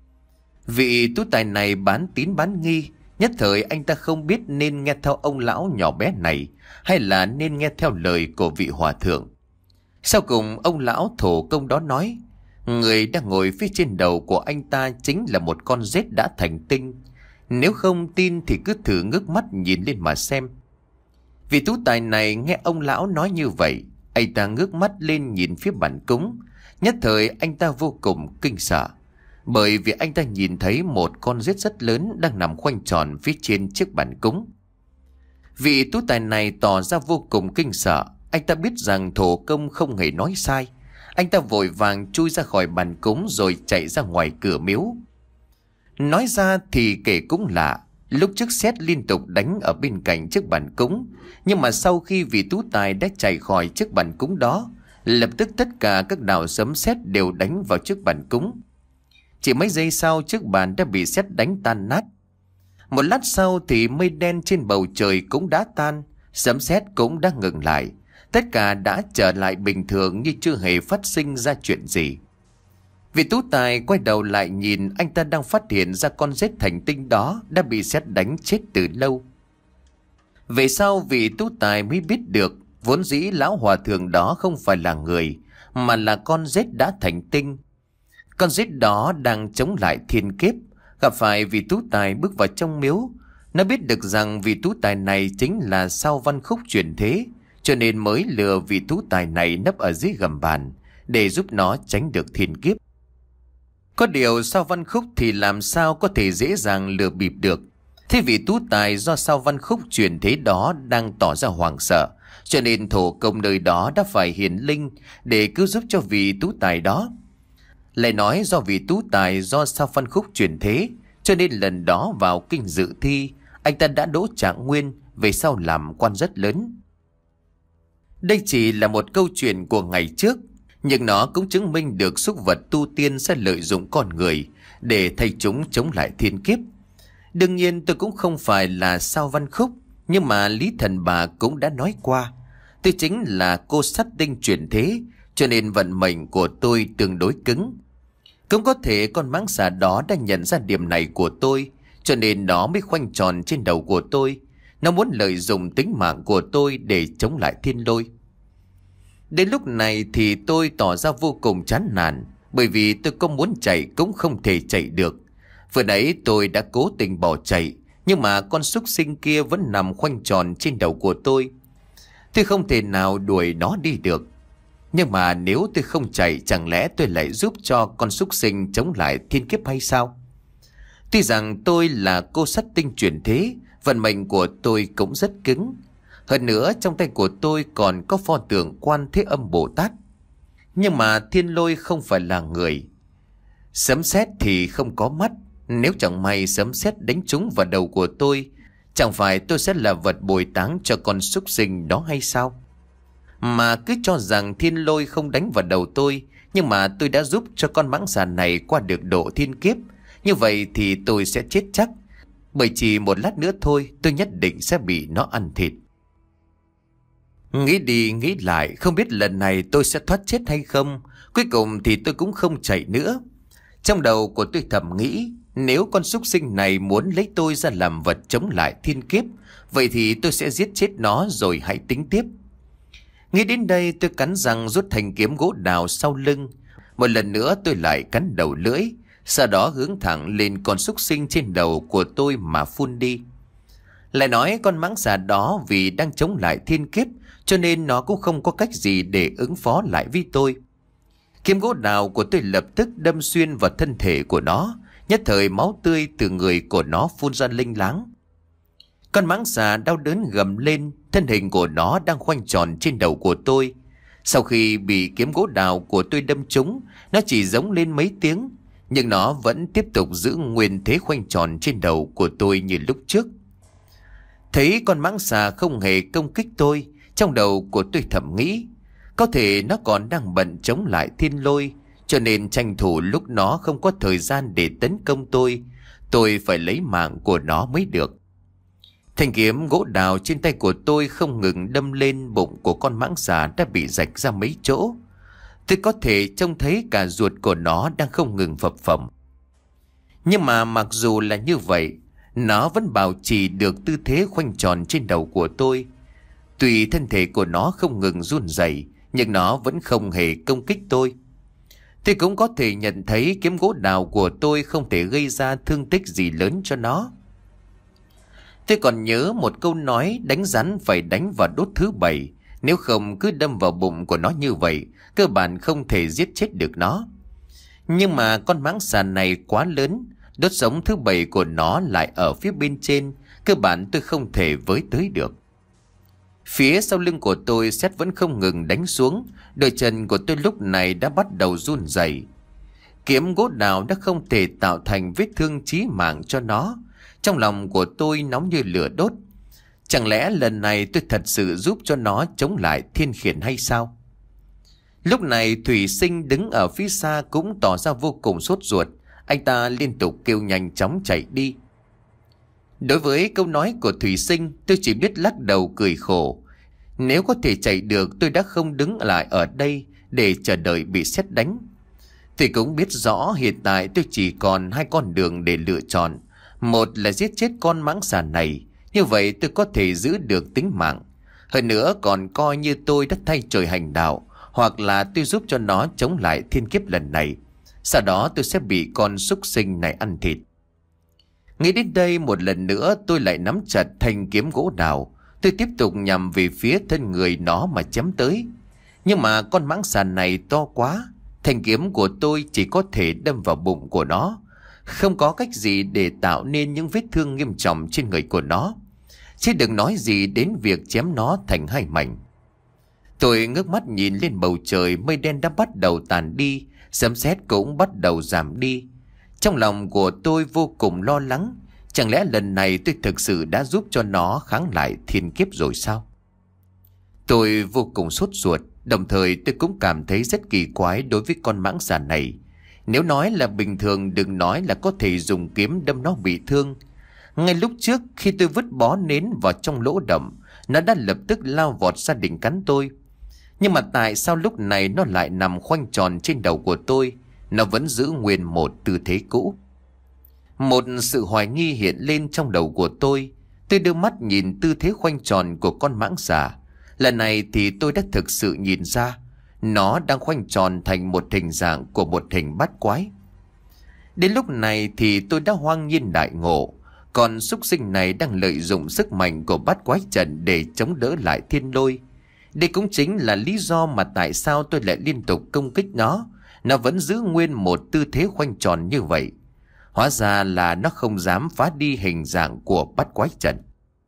Vị Tú Tài này bán tín bán nghi, nhất thời anh ta không biết nên nghe theo ông lão nhỏ bé này hay là nên nghe theo lời của vị hòa thượng. Sau cùng ông lão thổ công đó nói, người đang ngồi phía trên đầu của anh ta chính là một con rết đã thành tinh. Nếu không tin thì cứ thử ngước mắt nhìn lên mà xem. Vị Tú Tài này nghe ông lão nói như vậy, anh ta ngước mắt lên nhìn phía bàn cúng. Nhất thời anh ta vô cùng kinh sợ, bởi vì anh ta nhìn thấy một con rết rất lớn đang nằm khoanh tròn phía trên chiếc bàn cúng. Vị Tú Tài này tỏ ra vô cùng kinh sợ. Anh ta biết rằng thổ công không hề nói sai. Anh ta vội vàng chui ra khỏi bàn cúng rồi chạy ra ngoài cửa miếu. Nói ra thì kể cũng lạ, lúc trước sét liên tục đánh ở bên cạnh chiếc bàn cúng, nhưng mà sau khi vị Tú Tài đã chạy khỏi chiếc bàn cúng đó, lập tức tất cả các đạo sấm sét đều đánh vào chiếc bàn cúng. Chỉ mấy giây sau chiếc bàn đã bị sét đánh tan nát. Một lát sau thì mây đen trên bầu trời cũng đã tan, sấm sét cũng đã ngừng lại. Tất cả đã trở lại bình thường như chưa hề phát sinh ra chuyện gì. Vị Tú Tài quay đầu lại nhìn, anh ta đang phát hiện ra con rết thành tinh đó đã bị sét đánh chết từ lâu. Về sau vị Tú Tài mới biết được, vốn dĩ lão hòa thượng đó không phải là người, mà là con rết đã thành tinh. Con rết đó đang chống lại thiên kiếp, gặp phải vị Tú Tài bước vào trong miếu. Nó biết được rằng vị Tú Tài này chính là Sao Văn Khúc chuyển thế, cho nên mới lừa vị Tú Tài này nấp ở dưới gầm bàn để giúp nó tránh được thiên kiếp. Có điều Sao Văn Khúc thì làm sao có thể dễ dàng lừa bịp được. Thế vị Tú Tài do Sao Văn Khúc chuyển thế đó đang tỏ ra hoảng sợ, cho nên thổ công nơi đó đã phải hiển linh để cứu giúp cho vị Tú Tài đó. Lại nói do vị Tú Tài do Sao Văn Khúc chuyển thế, cho nên lần đó vào kinh dự thi, anh ta đã đỗ trạng nguyên, về sau làm quan rất lớn. Đây chỉ là một câu chuyện của ngày trước, nhưng nó cũng chứng minh được súc vật tu tiên sẽ lợi dụng con người để thay chúng chống lại thiên kiếp. Đương nhiên tôi cũng không phải là Sao Văn Khúc, nhưng mà Lý Thần Bà cũng đã nói qua, tôi chính là cô sát tinh chuyển thế, cho nên vận mệnh của tôi tương đối cứng. Cũng có thể con mãng xà đó đã nhận ra điểm này của tôi, cho nên nó mới khoanh tròn trên đầu của tôi. Nó muốn lợi dụng tính mạng của tôi để chống lại thiên lôi. Đến lúc này thì tôi tỏ ra vô cùng chán nản, bởi vì tôi có muốn chạy cũng không thể chạy được. Vừa nãy tôi đã cố tình bỏ chạy, nhưng mà con súc sinh kia vẫn nằm khoanh tròn trên đầu của tôi. Tôi không thể nào đuổi nó đi được. Nhưng mà nếu tôi không chạy, chẳng lẽ tôi lại giúp cho con súc sinh chống lại thiên kiếp hay sao? Tuy rằng tôi là cô sát tinh chuyển thế, vận mệnh của tôi cũng rất cứng. Hơn nữa trong tay của tôi còn có pho tượng Quan Thế Âm Bồ Tát. Nhưng mà thiên lôi không phải là người. Sấm sét thì không có mắt. Nếu chẳng may sấm sét đánh trúng vào đầu của tôi, Chẳng phải tôi sẽ là vật bồi táng cho con súc sinh đó hay sao? Mà cứ cho rằng thiên lôi không đánh vào đầu tôi, nhưng mà tôi đã giúp cho con mãng xà này qua được độ thiên kiếp. Như vậy thì tôi sẽ chết chắc, bởi chỉ một lát nữa thôi tôi nhất định sẽ bị nó ăn thịt. Nghĩ đi nghĩ lại, không biết lần này tôi sẽ thoát chết hay không. Cuối cùng thì tôi cũng không chạy nữa. Trong đầu của tôi thầm nghĩ, nếu con súc sinh này muốn lấy tôi ra làm vật chống lại thiên kiếp, vậy thì tôi sẽ giết chết nó rồi hãy tính tiếp. Nghĩ đến đây tôi cắn răng rút thanh kiếm gỗ đào sau lưng. Một lần nữa tôi lại cắn đầu lưỡi, sau đó hướng thẳng lên con súc sinh trên đầu của tôi mà phun đi. Lại nói con mãng xà đó vì đang chống lại thiên kiếp, cho nên nó cũng không có cách gì để ứng phó lại với tôi. Kiếm gỗ đào của tôi lập tức đâm xuyên vào thân thể của nó, nhất thời máu tươi từ người của nó phun ra linh láng. Con mãng xà đau đớn gầm lên, thân hình của nó đang khoanh tròn trên đầu của tôi. Sau khi bị kiếm gỗ đào của tôi đâm trúng, nó chỉ giống lên mấy tiếng, nhưng nó vẫn tiếp tục giữ nguyên thế khoanh tròn trên đầu của tôi như lúc trước. Thấy con mãng xà không hề công kích tôi, trong đầu của tôi thầm nghĩ, có thể nó còn đang bận chống lại thiên lôi, cho nên tranh thủ lúc nó không có thời gian để tấn công tôi, tôi phải lấy mạng của nó mới được. Thanh kiếm gỗ đào trên tay của tôi không ngừng đâm lên bụng của con mãng xà đã bị rạch ra mấy chỗ. Tôi có thể trông thấy cả ruột của nó đang không ngừng phập phồng. Nhưng mà mặc dù là như vậy, nó vẫn bảo trì được tư thế khoanh tròn trên đầu của tôi. Tuy thân thể của nó không ngừng run rẩy, nhưng nó vẫn không hề công kích tôi. Tôi cũng có thể nhận thấy kiếm gỗ đào của tôi không thể gây ra thương tích gì lớn cho nó. Tôi còn nhớ một câu nói đánh rắn phải đánh vào đốt thứ bảy, nếu không cứ đâm vào bụng của nó như vậy, cơ bản không thể giết chết được nó. Nhưng mà con mãng xà này quá lớn, đốt sống thứ bảy của nó lại ở phía bên trên, cơ bản tôi không thể với tới được. Phía sau lưng của tôi sét vẫn không ngừng đánh xuống, đôi chân của tôi lúc này đã bắt đầu run rẩy. Kiếm gỗ đào đã không thể tạo thành vết thương chí mạng cho nó. Trong lòng của tôi nóng như lửa đốt. Chẳng lẽ lần này tôi thật sự giúp cho nó chống lại thiên khiển hay sao? Lúc này Thủy Sinh đứng ở phía xa cũng tỏ ra vô cùng sốt ruột. Anh ta liên tục kêu nhanh chóng chạy đi. Đối với câu nói của Thủy Sinh, tôi chỉ biết lắc đầu cười khổ. Nếu có thể chạy được, tôi đã không đứng lại ở đây để chờ đợi bị sét đánh. Tôi cũng biết rõ hiện tại tôi chỉ còn hai con đường để lựa chọn. Một là giết chết con mãng xà này, như vậy tôi có thể giữ được tính mạng. Hơn nữa còn coi như tôi đã thay trời hành đạo, hoặc là tôi giúp cho nó chống lại thiên kiếp lần này. Sau đó tôi sẽ bị con súc sinh này ăn thịt. Nghĩ đến đây một lần nữa tôi lại nắm chặt thanh kiếm gỗ đào. Tôi tiếp tục nhằm về phía thân người nó mà chém tới. Nhưng mà con mãng xà này to quá, thanh kiếm của tôi chỉ có thể đâm vào bụng của nó, không có cách gì để tạo nên những vết thương nghiêm trọng trên người của nó, chứ đừng nói gì đến việc chém nó thành hai mảnh. Tôi ngước mắt nhìn lên bầu trời, mây đen đã bắt đầu tàn đi, sấm sét cũng bắt đầu giảm đi. Trong lòng của tôi vô cùng lo lắng, chẳng lẽ lần này tôi thực sự đã giúp cho nó kháng lại thiên kiếp rồi sao? Tôi vô cùng sốt ruột, đồng thời tôi cũng cảm thấy rất kỳ quái đối với con mãng xà này. Nếu nói là bình thường, đừng nói là có thể dùng kiếm đâm nó bị thương. Ngay lúc trước khi tôi vứt bó nến vào trong lỗ đậm, nó đã lập tức lao vọt ra định cắn tôi. Nhưng mà tại sao lúc này nó lại nằm khoanh tròn trên đầu của tôi? Nó vẫn giữ nguyên một tư thế cũ. Một sự hoài nghi hiện lên trong đầu của tôi. Tôi đưa mắt nhìn tư thế khoanh tròn của con mãng xà. Lần này thì tôi đã thực sự nhìn ra, nó đang khoanh tròn thành một hình dạng của một hình bát quái. Đến lúc này thì tôi đã hoang nhiên đại ngộ. Còn súc sinh này đang lợi dụng sức mạnh của bát quái trận để chống đỡ lại thiên lôi. Đây cũng chính là lý do mà tại sao tôi lại liên tục công kích nó. Nó vẫn giữ nguyên một tư thế khoanh tròn như vậy. Hóa ra là nó không dám phá đi hình dạng của bát quái trận.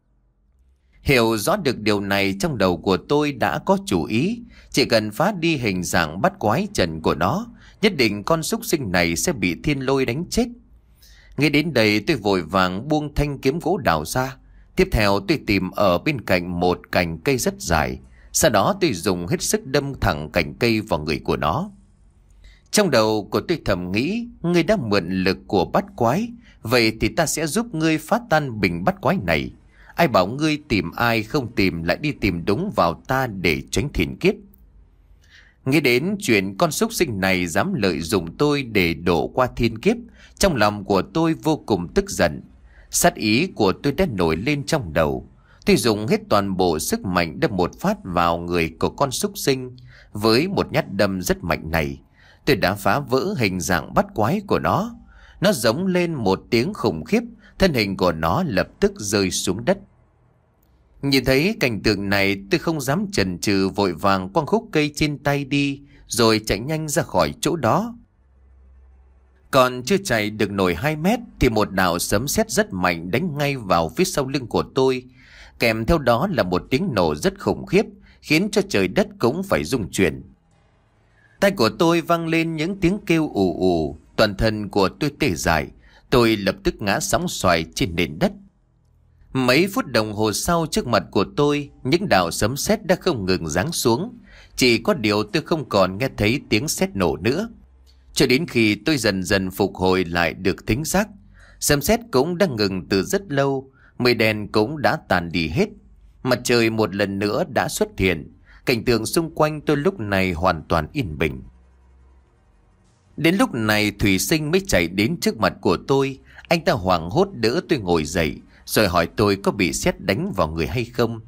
Hiểu rõ được điều này, trong đầu của tôi đã có chủ ý. Chỉ cần phá đi hình dạng bát quái trận của nó, nhất định con súc sinh này sẽ bị thiên lôi đánh chết. Ngay đến đây tôi vội vàng buông thanh kiếm gỗ đào ra. Tiếp theo tôi tìm ở bên cạnh một cành cây rất dài. Sau đó tôi dùng hết sức đâm thẳng cành cây vào người của nó. Trong đầu của tôi thầm nghĩ, ngươi đã mượn lực của bắt quái, vậy thì ta sẽ giúp ngươi phá tan bình bắt quái này. Ai bảo ngươi tìm ai không tìm lại đi tìm đúng vào ta để tránh thiên kiếp. Nghĩ đến chuyện con súc sinh này dám lợi dụng tôi để đổ qua thiên kiếp, trong lòng của tôi vô cùng tức giận. Sát ý của tôi đã nổi lên trong đầu. Tôi dùng hết toàn bộ sức mạnh đâm một phát vào người của con súc sinh. Với một nhát đâm rất mạnh này, tôi đã phá vỡ hình dạng bắt quái của nó. Nó giống lên một tiếng khủng khiếp, thân hình của nó lập tức rơi xuống đất. Nhìn thấy cảnh tượng này, tôi không dám chần chừ, vội vàng quăng khúc cây trên tay đi, rồi chạy nhanh ra khỏi chỗ đó. Còn chưa chạy được nổi hai mét thì một đạo sấm sét rất mạnh đánh ngay vào phía sau lưng của tôi. Kèm theo đó là một tiếng nổ rất khủng khiếp, khiến cho trời đất cũng phải rung chuyển. Tai của tôi vang lên những tiếng kêu ù ù, toàn thân của tôi tê dại. Tôi lập tức ngã sóng xoài trên nền đất. Mấy phút đồng hồ sau, trước mặt của tôi, những đạo sấm sét đã không ngừng giáng xuống. Chỉ có điều tôi không còn nghe thấy tiếng sét nổ nữa. Cho đến khi tôi dần dần phục hồi lại được thính giác, sấm sét cũng đã ngừng từ rất lâu, mây đen cũng đã tàn đi hết. Mặt trời một lần nữa đã xuất hiện, cảnh tượng xung quanh tôi lúc này hoàn toàn yên bình. Đến lúc này Thủy Sinh mới chạy đến trước mặt của tôi. Anh ta hoảng hốt đỡ tôi ngồi dậy, rồi hỏi tôi có bị sét đánh vào người hay không.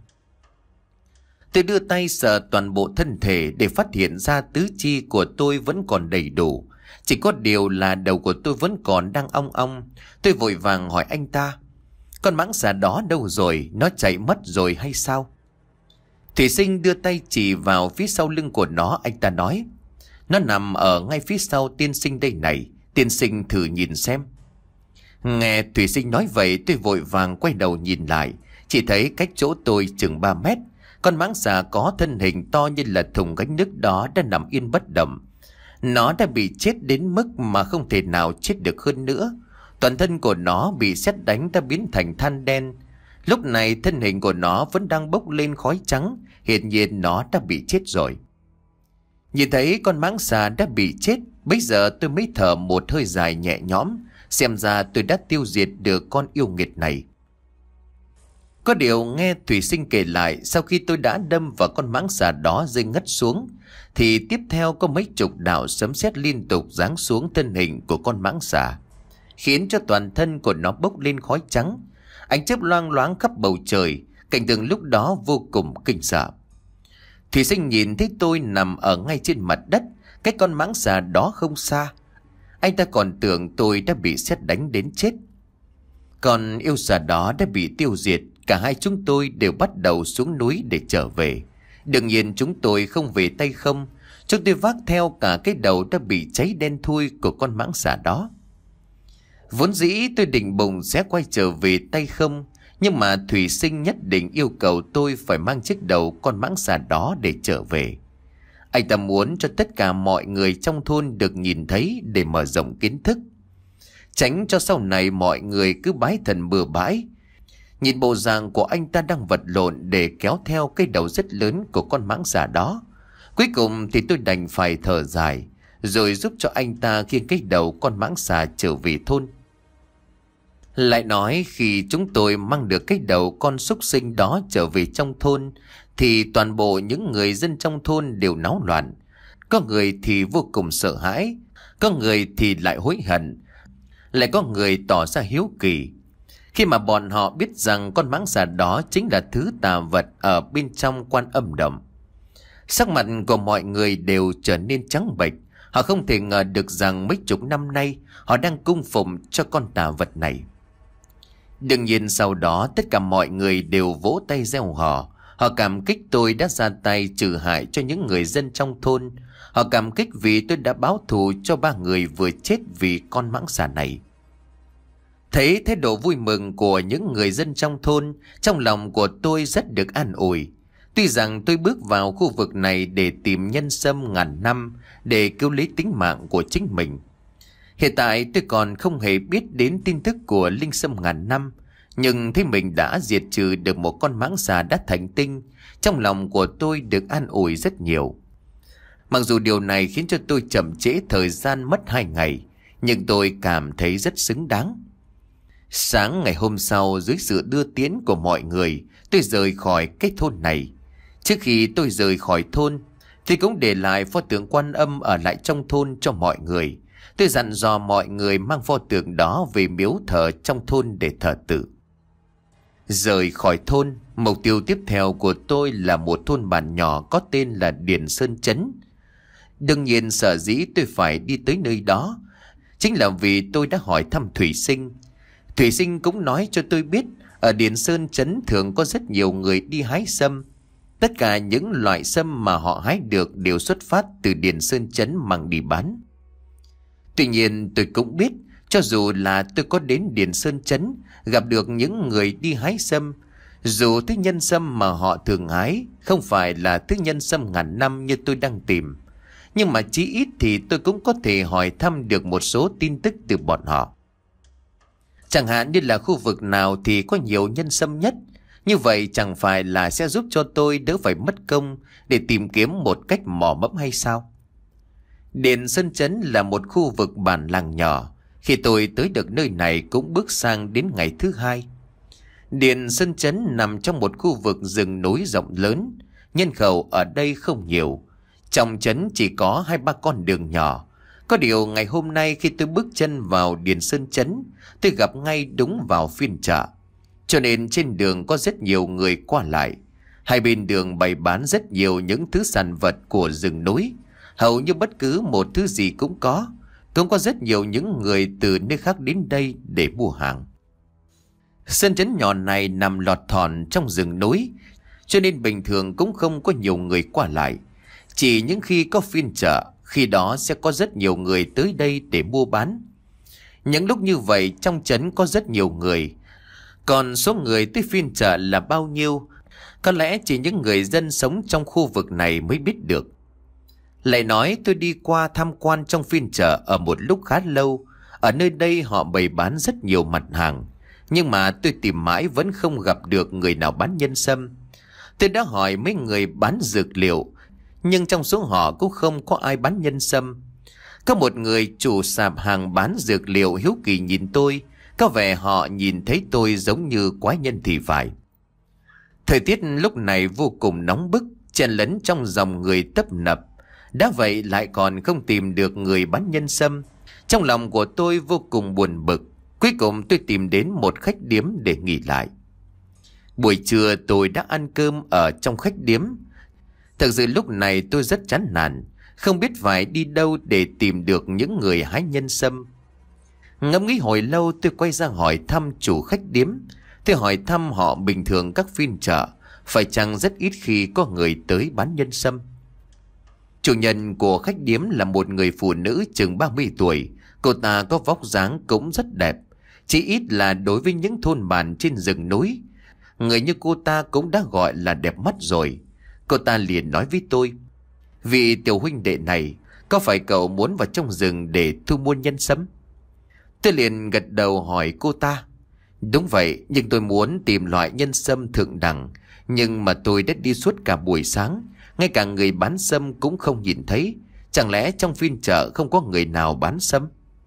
Tôi đưa tay sờ toàn bộ thân thể để phát hiện ra tứ chi của tôi vẫn còn đầy đủ. Chỉ có điều là đầu của tôi vẫn còn đang ong ong. Tôi vội vàng hỏi anh ta, con mãng xà đó đâu rồi, nó chạy mất rồi hay sao? Thủy Sinh đưa tay chỉ vào phía sau lưng của nó. Anh ta nói, nó nằm ở ngay phía sau tiên sinh đây này, tiên sinh thử nhìn xem. Nghe Thủy Sinh nói vậy, tôi vội vàng quay đầu nhìn lại. Chỉ thấy cách chỗ tôi chừng ba mét, con mãng xà có thân hình to như là thùng gánh nước đó đã nằm yên bất động. Nó đã bị chết đến mức mà không thể nào chết được hơn nữa. Toàn thân của nó bị sét đánh đã biến thành than đen. Lúc này thân hình của nó vẫn đang bốc lên khói trắng, hiển nhiên nó đã bị chết rồi. Nhìn thấy con mãng xà đã bị chết, bây giờ tôi mới thở một hơi dài nhẹ nhõm. Xem ra tôi đã tiêu diệt được con yêu nghiệt này. Có điều nghe Thủy Sinh kể lại, sau khi tôi đã đâm vào con mãng xà đó rơi ngất xuống, thì tiếp theo có mấy chục đạo sấm sét liên tục giáng xuống thân hình của con mãng xà, khiến cho toàn thân của nó bốc lên khói trắng. Ánh chớp loang loáng khắp bầu trời, cảnh tượng lúc đó vô cùng kinh sợ. Thủy Sinh nhìn thấy tôi nằm ở ngay trên mặt đất, cách con mãng xà đó không xa. Anh ta còn tưởng tôi đã bị sét đánh đến chết. Còn yêu xà đó đã bị tiêu diệt. Cả hai chúng tôi đều bắt đầu xuống núi để trở về. Đương nhiên chúng tôi không về tay không. Chúng tôi vác theo cả cái đầu đã bị cháy đen thui của con mãng xà đó. Vốn dĩ tôi định bụng sẽ quay trở về tay không, nhưng mà Thủy Sinh nhất định yêu cầu tôi phải mang chiếc đầu con mãng xà đó để trở về. Anh ta muốn cho tất cả mọi người trong thôn được nhìn thấy để mở rộng kiến thức, tránh cho sau này mọi người cứ bái thần bừa bãi. Nhìn bộ dạng của anh ta đang vật lộn để kéo theo cái đầu rất lớn của con mãng xà đó, cuối cùng thì tôi đành phải thở dài, rồi giúp cho anh ta khiêng cái đầu con mãng xà trở về thôn. Lại nói khi chúng tôi mang được cái đầu con súc sinh đó trở về trong thôn, thì toàn bộ những người dân trong thôn đều náo loạn. Có người thì vô cùng sợ hãi, có người thì lại hối hận, lại có người tỏ ra hiếu kỳ. Khi mà bọn họ biết rằng con mãng xà đó chính là thứ tà vật ở bên trong Quan Âm Động, sắc mặt của mọi người đều trở nên trắng bệch. Họ không thể ngờ được rằng mấy chục năm nay họ đang cung phụng cho con tà vật này. Đương nhiên sau đó tất cả mọi người đều vỗ tay reo hò. Họ cảm kích tôi đã ra tay trừ hại cho những người dân trong thôn. Họ cảm kích vì tôi đã báo thù cho ba người vừa chết vì con mãng xà này. Thấy thái độ vui mừng của những người dân trong thôn, trong lòng của tôi rất được an ủi. Tuy rằng tôi bước vào khu vực này để tìm nhân sâm ngàn năm để cứu lấy tính mạng của chính mình. Hiện tại tôi còn không hề biết đến tin tức của linh sâm ngàn năm, Nhưng thấy mình đã diệt trừ được một con mãng xà đã thành tinh, trong lòng của tôi được an ủi rất nhiều. Mặc dù điều này khiến cho tôi chậm trễ thời gian mất hai ngày, nhưng tôi cảm thấy rất xứng đáng. Sáng ngày hôm sau, dưới sự đưa tiễn của mọi người, tôi rời khỏi cái thôn này. Trước khi tôi rời khỏi thôn, thì cũng để lại pho tượng Quan Âm ở lại trong thôn cho mọi người. Tôi dặn dò mọi người mang pho tượng đó về miếu thờ trong thôn để thờ tự. Rời khỏi thôn, mục tiêu tiếp theo của tôi là một thôn bản nhỏ có tên là Điền Sơn Trấn. Đương nhiên sở dĩ tôi phải đi tới nơi đó chính là vì tôi đã hỏi thăm Thủy Sinh. Thủy Sinh cũng nói cho tôi biết ở Điền Sơn Trấn thường có rất nhiều người đi hái sâm. Tất cả những loại sâm mà họ hái được đều xuất phát từ Điền Sơn Trấn mang đi bán. Tuy nhiên tôi cũng biết, cho dù là tôi có đến Điền Sơn Trấn gặp được những người đi hái sâm, dù thứ nhân sâm mà họ thường hái không phải là thứ nhân sâm ngàn năm như tôi đang tìm, nhưng mà chí ít thì tôi cũng có thể hỏi thăm được một số tin tức từ bọn họ. Chẳng hạn như là khu vực nào thì có nhiều nhân sâm nhất. Như vậy chẳng phải là sẽ giúp cho tôi đỡ phải mất công để tìm kiếm một cách mò mẫm hay sao? Điền Sơn Trấn là một khu vực bản làng nhỏ. Khi tôi tới được nơi này cũng bước sang đến ngày thứ hai. Điền Sơn Trấn nằm trong một khu vực rừng núi rộng lớn. Nhân khẩu ở đây không nhiều. Trong trấn chỉ có hai ba con đường nhỏ. Có điều ngày hôm nay khi tôi bước chân vào Điền Sơn Trấn, tôi gặp ngay đúng vào phiên chợ. Cho nên trên đường có rất nhiều người qua lại. Hai bên đường bày bán rất nhiều những thứ sản vật của rừng núi. Hầu như bất cứ một thứ gì cũng có. Cũng có rất nhiều những người từ nơi khác đến đây để mua hàng. Sơn trấn nhỏ này nằm lọt thỏn trong rừng núi, cho nên bình thường cũng không có nhiều người qua lại. Chỉ những khi có phiên chợ, khi đó sẽ có rất nhiều người tới đây để mua bán. Những lúc như vậy trong trấn có rất nhiều người. Còn số người tới phiên chợ là bao nhiêu, có lẽ chỉ những người dân sống trong khu vực này mới biết được. Lại nói tôi đi qua tham quan trong phiên chợ ở một lúc khá lâu. Ở nơi đây họ bày bán rất nhiều mặt hàng, nhưng mà tôi tìm mãi vẫn không gặp được người nào bán nhân sâm. Tôi đã hỏi mấy người bán dược liệu, nhưng trong số họ cũng không có ai bán nhân sâm. Có một người chủ sạp hàng bán dược liệu hiếu kỳ nhìn tôi, có vẻ họ nhìn thấy tôi giống như quái nhân thì phải. Thời tiết lúc này vô cùng nóng bức, chen lấn trong dòng người tấp nập. Đã vậy lại còn không tìm được người bán nhân sâm. Trong lòng của tôi vô cùng buồn bực. Cuối cùng tôi tìm đến một khách điếm để nghỉ lại. Buổi trưa tôi đã ăn cơm ở trong khách điếm. Thực sự lúc này tôi rất chán nản, không biết phải đi đâu để tìm được những người hái nhân sâm. Ngẫm nghĩ hồi lâu tôi quay ra hỏi thăm chủ khách điếm. Tôi hỏi thăm họ bình thường các phiên chợ phải chăng rất ít khi có người tới bán nhân sâm. Chủ nhân của khách điếm là một người phụ nữ chừng ba mươi tuổi. Cô ta có vóc dáng cũng rất đẹp, chỉ ít là đối với những thôn bản trên rừng núi. Người như cô ta cũng đã gọi là đẹp mắt rồi. Cô ta liền nói với tôi: "Vị tiểu huynh đệ này, có phải cậu muốn vào trong rừng để thu mua nhân sâm?" Tôi liền gật đầu hỏi cô ta: "Đúng vậy, nhưng tôi muốn tìm loại nhân sâm thượng đẳng. Nhưng mà tôi đã đi suốt cả buổi sáng, ngay cả người bán sâm cũng không nhìn thấy. Chẳng lẽ trong phiên chợ không có người nào bán sâm?"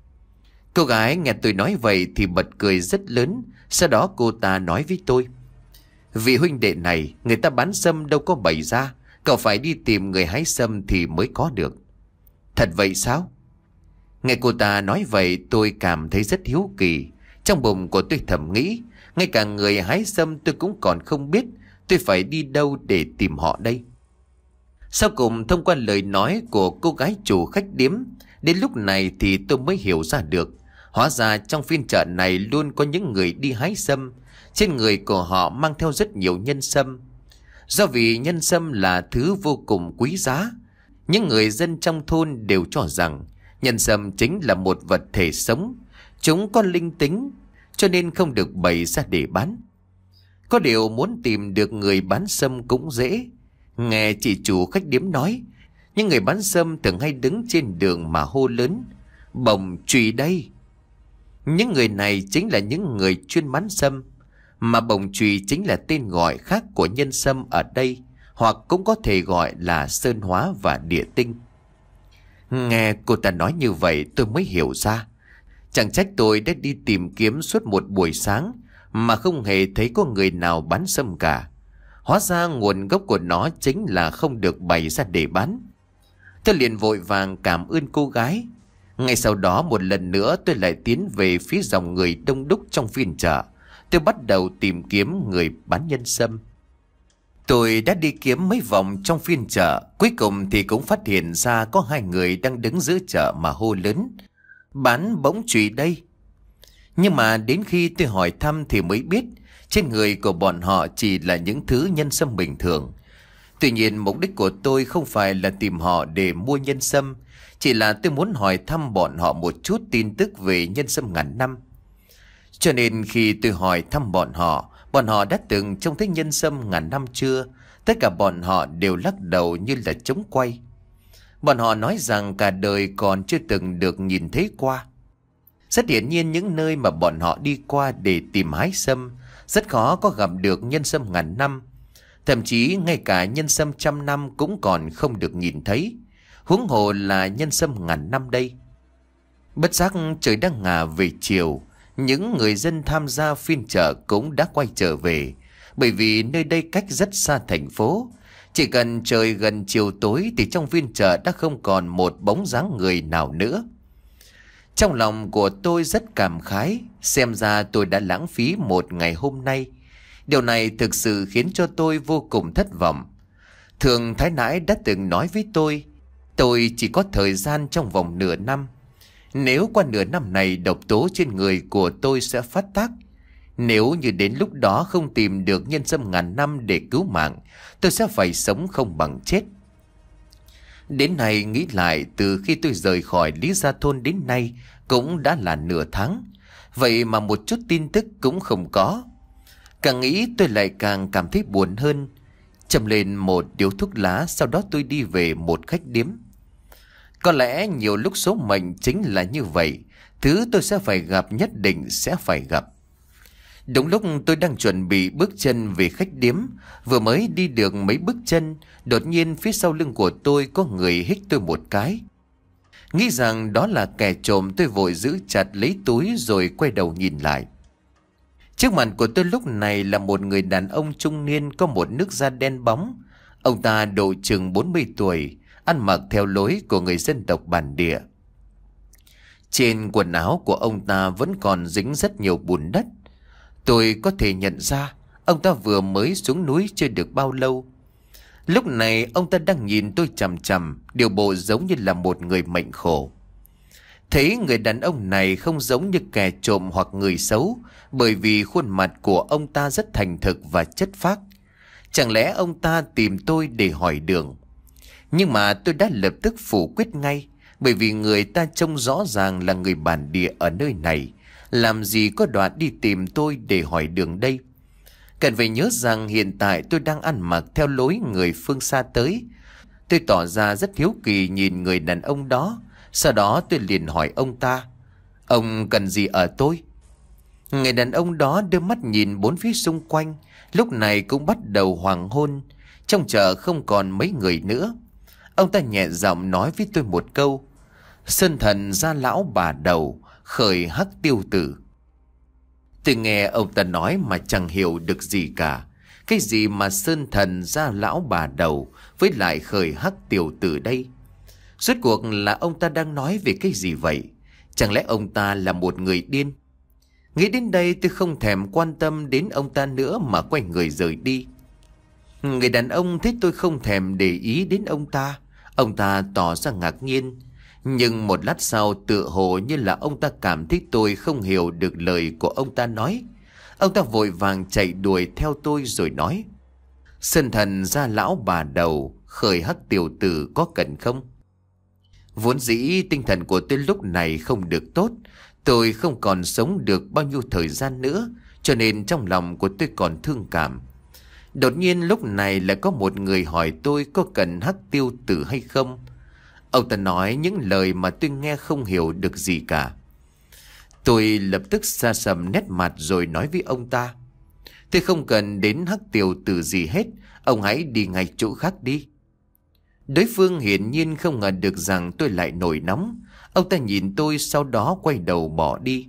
Cô gái nghe tôi nói vậy thì bật cười rất lớn. Sau đó cô ta nói với tôi: "Vị huynh đệ này, người ta bán sâm đâu có bày ra, cậu phải đi tìm người hái sâm thì mới có được." "Thật vậy sao?" Nghe cô ta nói vậy tôi cảm thấy rất hiếu kỳ. Trong bụng của tôi thầm nghĩ, ngay cả người hái sâm tôi cũng còn không biết, tôi phải đi đâu để tìm họ đây. Sau cùng thông qua lời nói của cô gái chủ khách điếm, đến lúc này thì tôi mới hiểu ra được. Hóa ra trong phiên chợ này luôn có những người đi hái sâm. Trên người của họ mang theo rất nhiều nhân sâm. Do vì nhân sâm là thứ vô cùng quý giá, những người dân trong thôn đều cho rằng nhân sâm chính là một vật thể sống. Chúng có linh tính, cho nên không được bày ra để bán. Có điều muốn tìm được người bán sâm cũng dễ. Nghe chị chủ khách điếm nói, những người bán sâm thường hay đứng trên đường mà hô lớn: "Bồng chùy đây!" Những người này chính là những người chuyên bán sâm. mà bổng chùy chính là tên gọi khác của nhân sâm ở đây, hoặc cũng có thể gọi là sơn hóa và địa tinh. Nghe cô ta nói như vậy tôi mới hiểu ra. Chẳng trách tôi đã đi tìm kiếm suốt một buổi sáng mà không hề thấy có người nào bán sâm cả. Hóa ra nguồn gốc của nó chính là không được bày ra để bán. Tôi liền vội vàng cảm ơn cô gái. Ngay sau đó một lần nữa tôi lại tiến về phía dòng người đông đúc trong phiên chợ. Tôi bắt đầu tìm kiếm người bán nhân sâm. Tôi đã đi kiếm mấy vòng trong phiên chợ. Cuối cùng thì cũng phát hiện ra có hai người đang đứng giữa chợ mà hô lớn: bán bổng chùy đây. Nhưng mà đến khi tôi hỏi thăm thì mới biết trên người của bọn họ chỉ là những thứ nhân sâm bình thường. Tuy nhiên mục đích của tôi không phải là tìm họ để mua nhân sâm, chỉ là tôi muốn hỏi thăm bọn họ một chút tin tức về nhân sâm ngàn năm. Cho nên khi tôi hỏi thăm bọn họ, bọn họ đã từng trông thấy nhân sâm ngàn năm chưa? Tất cả bọn họ đều lắc đầu như là trống quay. Bọn họ nói rằng cả đời còn chưa từng được nhìn thấy qua. Rất hiển nhiên những nơi mà bọn họ đi qua để tìm hái sâm rất khó có gặp được nhân sâm ngàn năm. Thậm chí ngay cả nhân sâm trăm năm cũng còn không được nhìn thấy, huống hồ là nhân sâm ngàn năm đây. Bất giác trời đang ngả về chiều, những người dân tham gia phiên chợ cũng đã quay trở về, bởi vì nơi đây cách rất xa thành phố. Chỉ cần trời gần chiều tối thì trong phiên chợ đã không còn một bóng dáng người nào nữa. Trong lòng của tôi rất cảm khái, xem ra tôi đã lãng phí một ngày hôm nay. Điều này thực sự khiến cho tôi vô cùng thất vọng. Thường Thái Nãi đã từng nói với tôi, tôi chỉ có thời gian trong vòng nửa năm. Nếu qua nửa năm này độc tố trên người của tôi sẽ phát tác. Nếu như đến lúc đó không tìm được nhân sâm ngàn năm để cứu mạng, tôi sẽ phải sống không bằng chết. Đến nay nghĩ lại, từ khi tôi rời khỏi Lý Gia Thôn đến nay cũng đã là nửa tháng. Vậy mà một chút tin tức cũng không có. Càng nghĩ tôi lại càng cảm thấy buồn hơn. Châm lên một điếu thuốc lá, sau đó tôi đi về một khách điếm. Có lẽ nhiều lúc số mệnh chính là như vậy. Thứ tôi sẽ phải gặp nhất định sẽ phải gặp. Đúng lúc tôi đang chuẩn bị bước chân về khách điếm, vừa mới đi được mấy bước chân, đột nhiên phía sau lưng của tôi có người hít tôi một cái. Nghĩ rằng đó là kẻ trộm, tôi vội giữ chặt lấy túi rồi quay đầu nhìn lại. Trước mặt của tôi lúc này là một người đàn ông trung niên có một nước da đen bóng. Ông ta độ chừng bốn mươi tuổi, ăn mặc theo lối của người dân tộc bản địa. Trên quần áo của ông ta vẫn còn dính rất nhiều bùn đất. Tôi có thể nhận ra ông ta vừa mới xuống núi chưa được bao lâu. Lúc này ông ta đang nhìn tôi chằm chằm, điều bộ giống như là một người mệnh khổ. Thấy người đàn ông này không giống như kẻ trộm hoặc người xấu, bởi vì khuôn mặt của ông ta rất thành thực và chất phác. Chẳng lẽ ông ta tìm tôi để hỏi đường? Nhưng mà tôi đã lập tức phủ quyết ngay, bởi vì người ta trông rõ ràng là người bản địa ở nơi này. Làm gì có đoạn đi tìm tôi để hỏi đường đây? Cần phải nhớ rằng hiện tại tôi đang ăn mặc theo lối người phương xa tới. Tôi tỏ ra rất hiếu kỳ nhìn người đàn ông đó. Sau đó tôi liền hỏi ông ta: ông cần gì ở tôi? Người đàn ông đó đưa mắt nhìn bốn phía xung quanh. Lúc này cũng bắt đầu hoàng hôn. Trong chợ không còn mấy người nữa. Ông ta nhẹ giọng nói với tôi một câu: sơn thần gia lão bà đầu, khởi hắc tiêu tử. Tôi nghe ông ta nói mà chẳng hiểu được gì cả. Cái gì mà sơn thần gia lão bà đầu với lại khởi hắc tiêu tử đây? Rốt cuộc là ông ta đang nói về cái gì vậy? Chẳng lẽ ông ta là một người điên? Nghĩ đến đây tôi không thèm quan tâm đến ông ta nữa mà quay người rời đi. Người đàn ông thấy tôi không thèm để ý đến ông ta. Ông ta tỏ ra ngạc nhiên. Nhưng một lát sau tựa hồ như là ông ta cảm thấy tôi không hiểu được lời của ông ta nói. Ông ta vội vàng chạy đuổi theo tôi rồi nói: sơn thần gia lão bà đầu, khởi hắc tiểu tử có cần không? Vốn dĩ tinh thần của tôi lúc này không được tốt. Tôi không còn sống được bao nhiêu thời gian nữa, cho nên trong lòng của tôi còn thương cảm. Đột nhiên lúc này lại có một người hỏi tôi có cần hắc tiêu tử hay không. Ông ta nói những lời mà tôi nghe không hiểu được gì cả. Tôi lập tức xa sầm nét mặt rồi nói với ông ta: Tôi không cần đến hắc tiểu tử gì hết, ông hãy đi ngay chỗ khác đi. Đối phương hiển nhiên không ngờ được rằng tôi lại nổi nóng. Ông ta nhìn tôi sau đó quay đầu bỏ đi.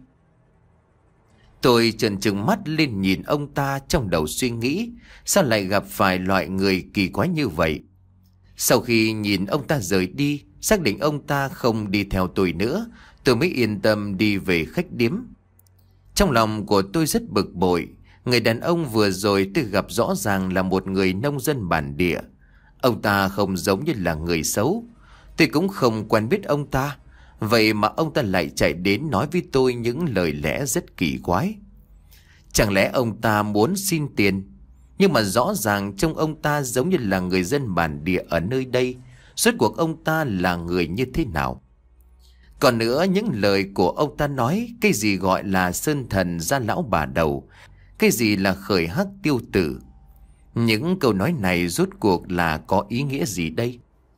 Tôi trợn trừng mắt lên nhìn ông ta, trong đầu suy nghĩ sao lại gặp phải loại người kỳ quái như vậy. Sau khi nhìn ông ta rời đi, xác định ông ta không đi theo tôi nữa, tôi mới yên tâm đi về khách điếm. Trong lòng của tôi rất bực bội. Người đàn ông vừa rồi tôi gặp rõ ràng là một người nông dân bản địa. Ông ta không giống như là người xấu. Tôi cũng không quen biết ông ta. Vậy mà ông ta lại chạy đến nói với tôi những lời lẽ rất kỳ quái. Chẳng lẽ ông ta muốn xin tiền? Nhưng mà rõ ràng trông ông ta giống như là người dân bản địa ở nơi đây. Rốt cuộc ông ta là người như thế nào? Còn nữa, những lời của ông ta nói, cái gì gọi là sơn thần gia lão bà đầu, cái gì là khởi hắc tiêu tử. Những câu nói này rốt cuộc là có ý nghĩa gì đây?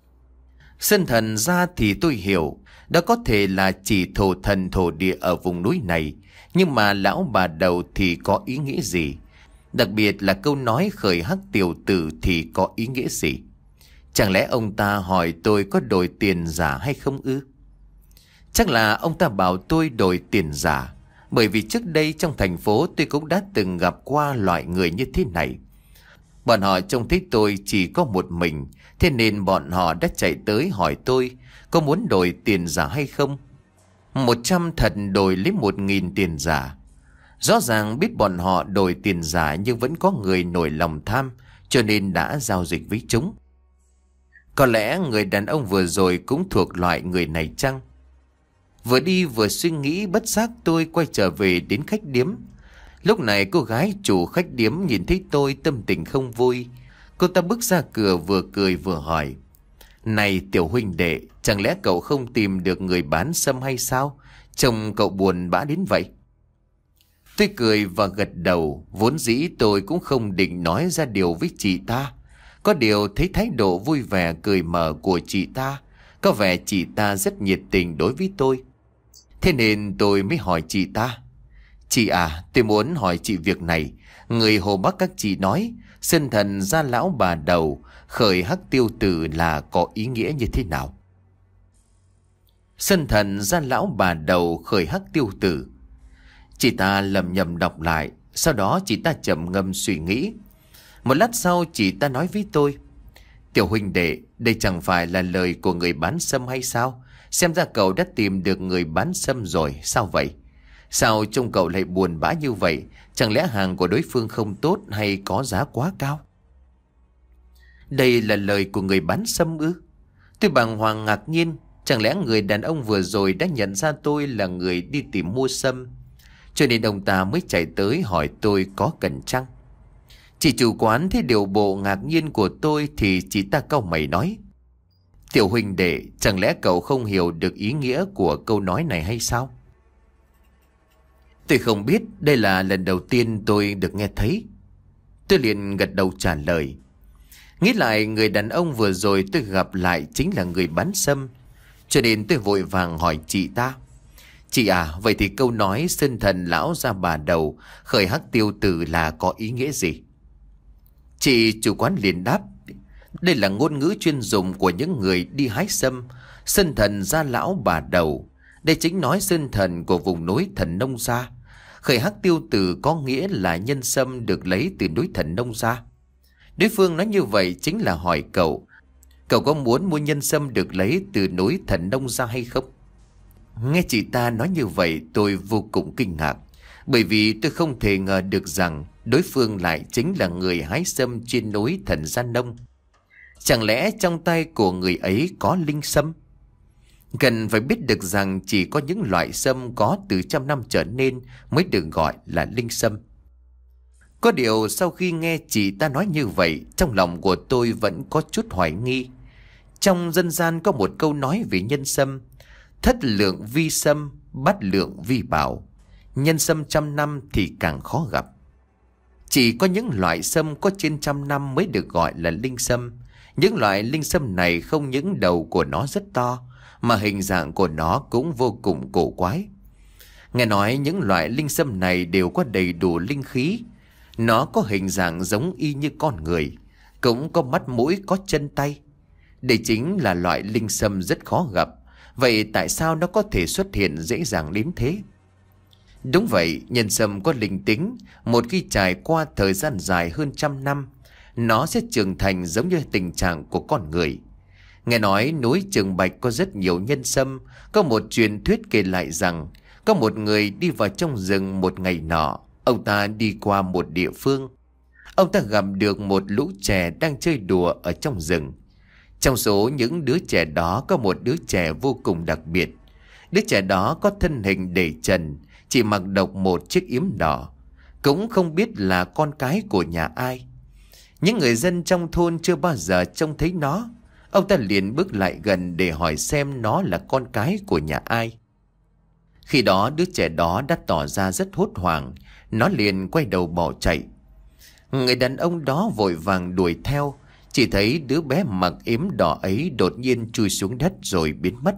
Sơn thần gia thì tôi hiểu, đó có thể là chỉ thổ thần thổ địa ở vùng núi này. Nhưng mà lão bà đầu thì có ý nghĩa gì? Đặc biệt là câu nói khởi hắc tiểu tử thì có ý nghĩa gì? Chẳng lẽ ông ta hỏi tôi có đổi tiền giả hay không ư? Chắc là ông ta bảo tôi đổi tiền giả, bởi vì trước đây trong thành phố tôi cũng đã từng gặp qua loại người như thế này. Bọn họ trông thấy tôi chỉ có một mình, thế nên bọn họ đã chạy tới hỏi tôi có muốn đổi tiền giả hay không. Một trăm thật đổi lấy một nghìn tiền giả. Rõ ràng biết bọn họ đổi tiền giả nhưng vẫn có người nổi lòng tham, cho nên đã giao dịch với chúng. Có lẽ người đàn ông vừa rồi cũng thuộc loại người này chăng? Vừa đi vừa suy nghĩ, bất giác tôi quay trở về đến khách điếm. Lúc này cô gái chủ khách điếm nhìn thấy tôi tâm tình không vui. Cô ta bước ra cửa vừa cười vừa hỏi: "Này tiểu huynh đệ, chẳng lẽ cậu không tìm được người bán sâm hay sao? Trông cậu buồn bã đến vậy." Tôi cười và gật đầu. Vốn dĩ tôi cũng không định nói ra điều với chị ta. Có điều thấy thái độ vui vẻ cười mở của chị ta, có vẻ chị ta rất nhiệt tình đối với tôi. Thế nên tôi mới hỏi chị ta: "Chị à, tôi muốn hỏi chị việc này. Người Hồ Bắc các chị nói sơn thần gia lão bà đầu, khởi hắc tiêu tử là có ý nghĩa như thế nào?" Sơn thần gia lão bà đầu, khởi hắc tiêu tử. Chị ta lầm nhầm đọc lại. Sau đó chị ta trầm ngâm suy nghĩ. Một lát sau chị ta nói với tôi: "Tiểu huynh đệ, đây chẳng phải là lời của người bán sâm hay sao? Xem ra cậu đã tìm được người bán sâm rồi, sao vậy? Sao trông cậu lại buồn bã như vậy? Chẳng lẽ hàng của đối phương không tốt hay có giá quá cao?" Đây là lời của người bán sâm ư? Tôi bàng hoàng ngạc nhiên. Chẳng lẽ người đàn ông vừa rồi đã nhận ra tôi là người đi tìm mua sâm, cho nên ông ta mới chạy tới hỏi tôi có cần chăng? Chị chủ quán thấy điều bộ ngạc nhiên của tôi thì chị ta cau mày nói: "Tiểu huynh đệ, chẳng lẽ cậu không hiểu được ý nghĩa của câu nói này hay sao?" Tôi không biết, đây là lần đầu tiên tôi được nghe thấy. Tôi liền gật đầu trả lời. Nghĩ lại, người đàn ông vừa rồi tôi gặp lại chính là người bán sâm, cho nên tôi vội vàng hỏi chị ta: "Chị à, vậy thì câu nói sơn thần lão gia bà đầu, khởi hắc tiêu tử là có ý nghĩa gì?" Chị chủ quán liền đáp: "Đây là ngôn ngữ chuyên dùng của những người đi hái sâm. Sơn thần gia lão bà đầu, đây chính nói sơn thần của vùng núi Thần Nông Gia. Khởi hắc tiêu tử có nghĩa là nhân sâm được lấy từ núi Thần Nông Gia." Đối phương nói như vậy chính là hỏi cậu: "Cậu có muốn mua nhân sâm được lấy từ núi Thần Nông Gia hay không?" Nghe chị ta nói như vậy tôi vô cùng kinh ngạc, bởi vì tôi không thể ngờ được rằng đối phương lại chính là người hái sâm trên núi Thần Gia Nông. Chẳng lẽ trong tay của người ấy có linh sâm? Cần phải biết được rằng chỉ có những loại sâm có từ trăm năm trở nên mới được gọi là linh sâm. Có điều sau khi nghe chị ta nói như vậy, trong lòng của tôi vẫn có chút hoài nghi. Trong dân gian có một câu nói về nhân sâm: "Thất lượng vi sâm, bát lượng vi bảo. Nhân sâm trăm năm thì càng khó gặp." Chỉ có những loại sâm có trên trăm năm mới được gọi là linh sâm. Những loại linh sâm này không những đầu của nó rất to, mà hình dạng của nó cũng vô cùng cổ quái. Nghe nói những loại linh sâm này đều có đầy đủ linh khí. Nó có hình dạng giống y như con người, cũng có mắt mũi, có chân tay. Đây chính là loại linh sâm rất khó gặp. Vậy tại sao nó có thể xuất hiện dễ dàng đến thế? Đúng vậy, nhân sâm có linh tính. Một khi trải qua thời gian dài hơn trăm năm, nó sẽ trưởng thành giống như tình trạng của con người. Nghe nói núi Trường Bạch có rất nhiều nhân sâm. Có một truyền thuyết kể lại rằng có một người đi vào trong rừng một ngày nọ. Ông ta đi qua một địa phương. Ông ta gặp được một lũ trẻ đang chơi đùa ở trong rừng. Trong số những đứa trẻ đó có một đứa trẻ vô cùng đặc biệt. Đứa trẻ đó có thân hình để trần, chỉ mặc độc một chiếc yếm đỏ, cũng không biết là con cái của nhà ai. Những người dân trong thôn chưa bao giờ trông thấy nó. Ông ta liền bước lại gần để hỏi xem nó là con cái của nhà ai. Khi đó đứa trẻ đó đã tỏ ra rất hốt hoảng. Nó liền quay đầu bỏ chạy. Người đàn ông đó vội vàng đuổi theo. Chỉ thấy đứa bé mặc yếm đỏ ấy đột nhiên chui xuống đất rồi biến mất,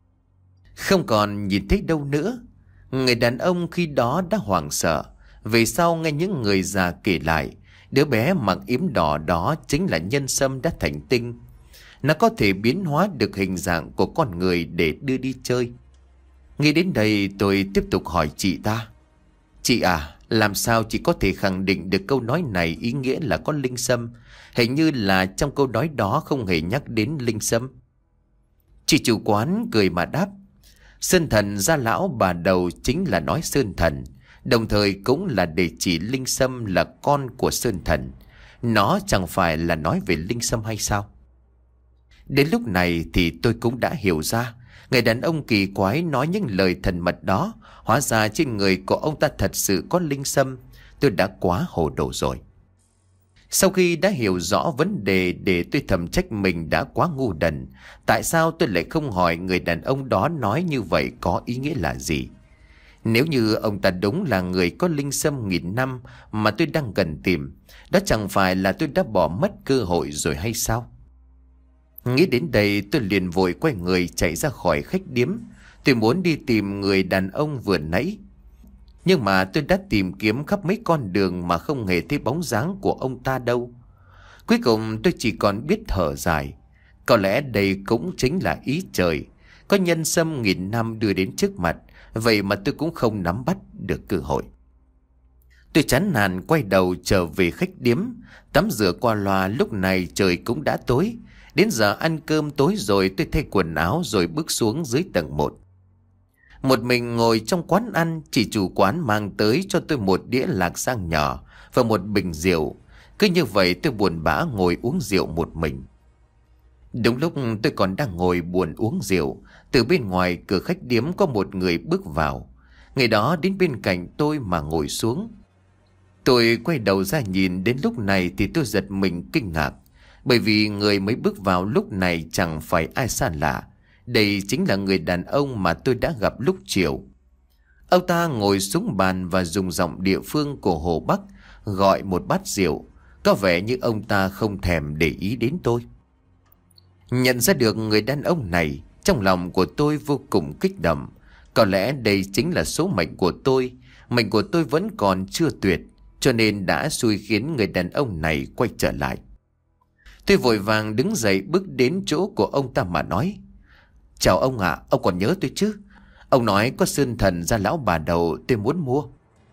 không còn nhìn thấy đâu nữa. Người đàn ông khi đó đã hoảng sợ. Về sau nghe những người già kể lại, đứa bé mặc yếm đỏ đó chính là nhân sâm đã thành tinh. Nó có thể biến hóa được hình dạng của con người để đưa đi chơi. Nghĩ đến đây tôi tiếp tục hỏi chị ta. Chị à, làm sao chị có thể khẳng định được câu nói này ý nghĩa là có linh sâm? Hình như là trong câu nói đó không hề nhắc đến linh sâm. Chị chủ quán cười mà đáp. Sơn thần gia lão bà đầu chính là nói sơn thần, đồng thời cũng là để chỉ linh sâm là con của sơn thần. Nó chẳng phải là nói về linh sâm hay sao? Đến lúc này thì tôi cũng đã hiểu ra. Người đàn ông kỳ quái nói những lời thần mật đó, hóa ra trên người của ông ta thật sự có linh sâm. Tôi đã quá hồ đồ rồi. Sau khi đã hiểu rõ vấn đề để tôi thầm trách mình đã quá ngu đần. Tại sao tôi lại không hỏi người đàn ông đó nói như vậy có ý nghĩa là gì? Nếu như ông ta đúng là người có linh sâm nghìn năm mà tôi đang cần tìm, đó chẳng phải là tôi đã bỏ mất cơ hội rồi hay sao? Nghĩ đến đây tôi liền vội quay người chạy ra khỏi khách điếm. Tôi muốn đi tìm người đàn ông vừa nãy. Nhưng mà tôi đã tìm kiếm khắp mấy con đường mà không hề thấy bóng dáng của ông ta đâu. Cuối cùng tôi chỉ còn biết thở dài. Có lẽ đây cũng chính là ý trời. Có nhân sâm nghìn năm đưa đến trước mặt, vậy mà tôi cũng không nắm bắt được cơ hội. Tôi chán nản quay đầu trở về khách điếm. Tắm rửa qua loa, lúc này trời cũng đã tối. Đến giờ ăn cơm tối rồi, tôi thay quần áo rồi bước xuống dưới tầng một. Một mình ngồi trong quán ăn, chỉ chủ quán mang tới cho tôi một đĩa lạc sang nhỏ và một bình rượu. Cứ như vậy tôi buồn bã ngồi uống rượu một mình. Đúng lúc tôi còn đang ngồi buồn uống rượu, từ bên ngoài cửa khách điếm có một người bước vào. Người đó đến bên cạnh tôi mà ngồi xuống. Tôi quay đầu ra nhìn, đến lúc này thì tôi giật mình kinh ngạc. Bởi vì người mới bước vào lúc này chẳng phải ai xa lạ. Đây chính là người đàn ông mà tôi đã gặp lúc chiều. Ông ta ngồi xuống bàn và dùng giọng địa phương của Hồ Bắc gọi một bát rượu. Có vẻ như ông ta không thèm để ý đến tôi. Nhận ra được người đàn ông này, trong lòng của tôi vô cùng kích động. Có lẽ đây chính là số mệnh của tôi. Mệnh của tôi vẫn còn chưa tuyệt, cho nên đã xui khiến người đàn ông này quay trở lại. Tôi vội vàng đứng dậy bước đến chỗ của ông ta mà nói. Chào ông ạ, ông còn nhớ tôi chứ? Ông nói có sơn thần gia lão bà đầu, tôi muốn mua.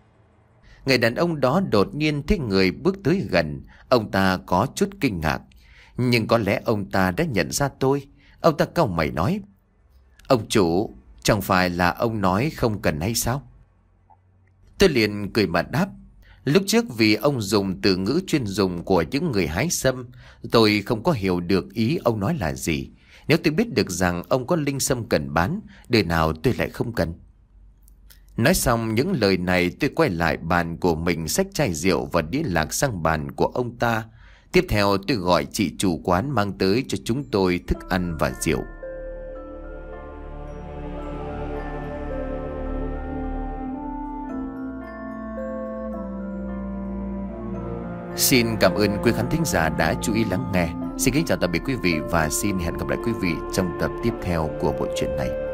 Người đàn ông đó đột nhiên thấy người bước tới gần. Ông ta có chút kinh ngạc, nhưng có lẽ ông ta đã nhận ra tôi. Ông ta cau mày nói. Ông chủ, chẳng phải là ông nói không cần hay sao? Tôi liền cười mà đáp. Lúc trước vì ông dùng từ ngữ chuyên dùng của những người hái sâm, tôi không có hiểu được ý ông nói là gì. Nếu tôi biết được rằng ông có linh sâm cần bán, đời nào tôi lại không cần. Nói xong những lời này, tôi quay lại bàn của mình, xách chai rượu và đĩa lạc sang bàn của ông ta. Tiếp theo tôi gọi chị chủ quán mang tới cho chúng tôi thức ăn và rượu. Xin cảm ơn quý khán thính giả đã chú ý lắng nghe. Xin kính chào tạm biệt quý vị và xin hẹn gặp lại quý vị trong tập tiếp theo của bộ truyện này.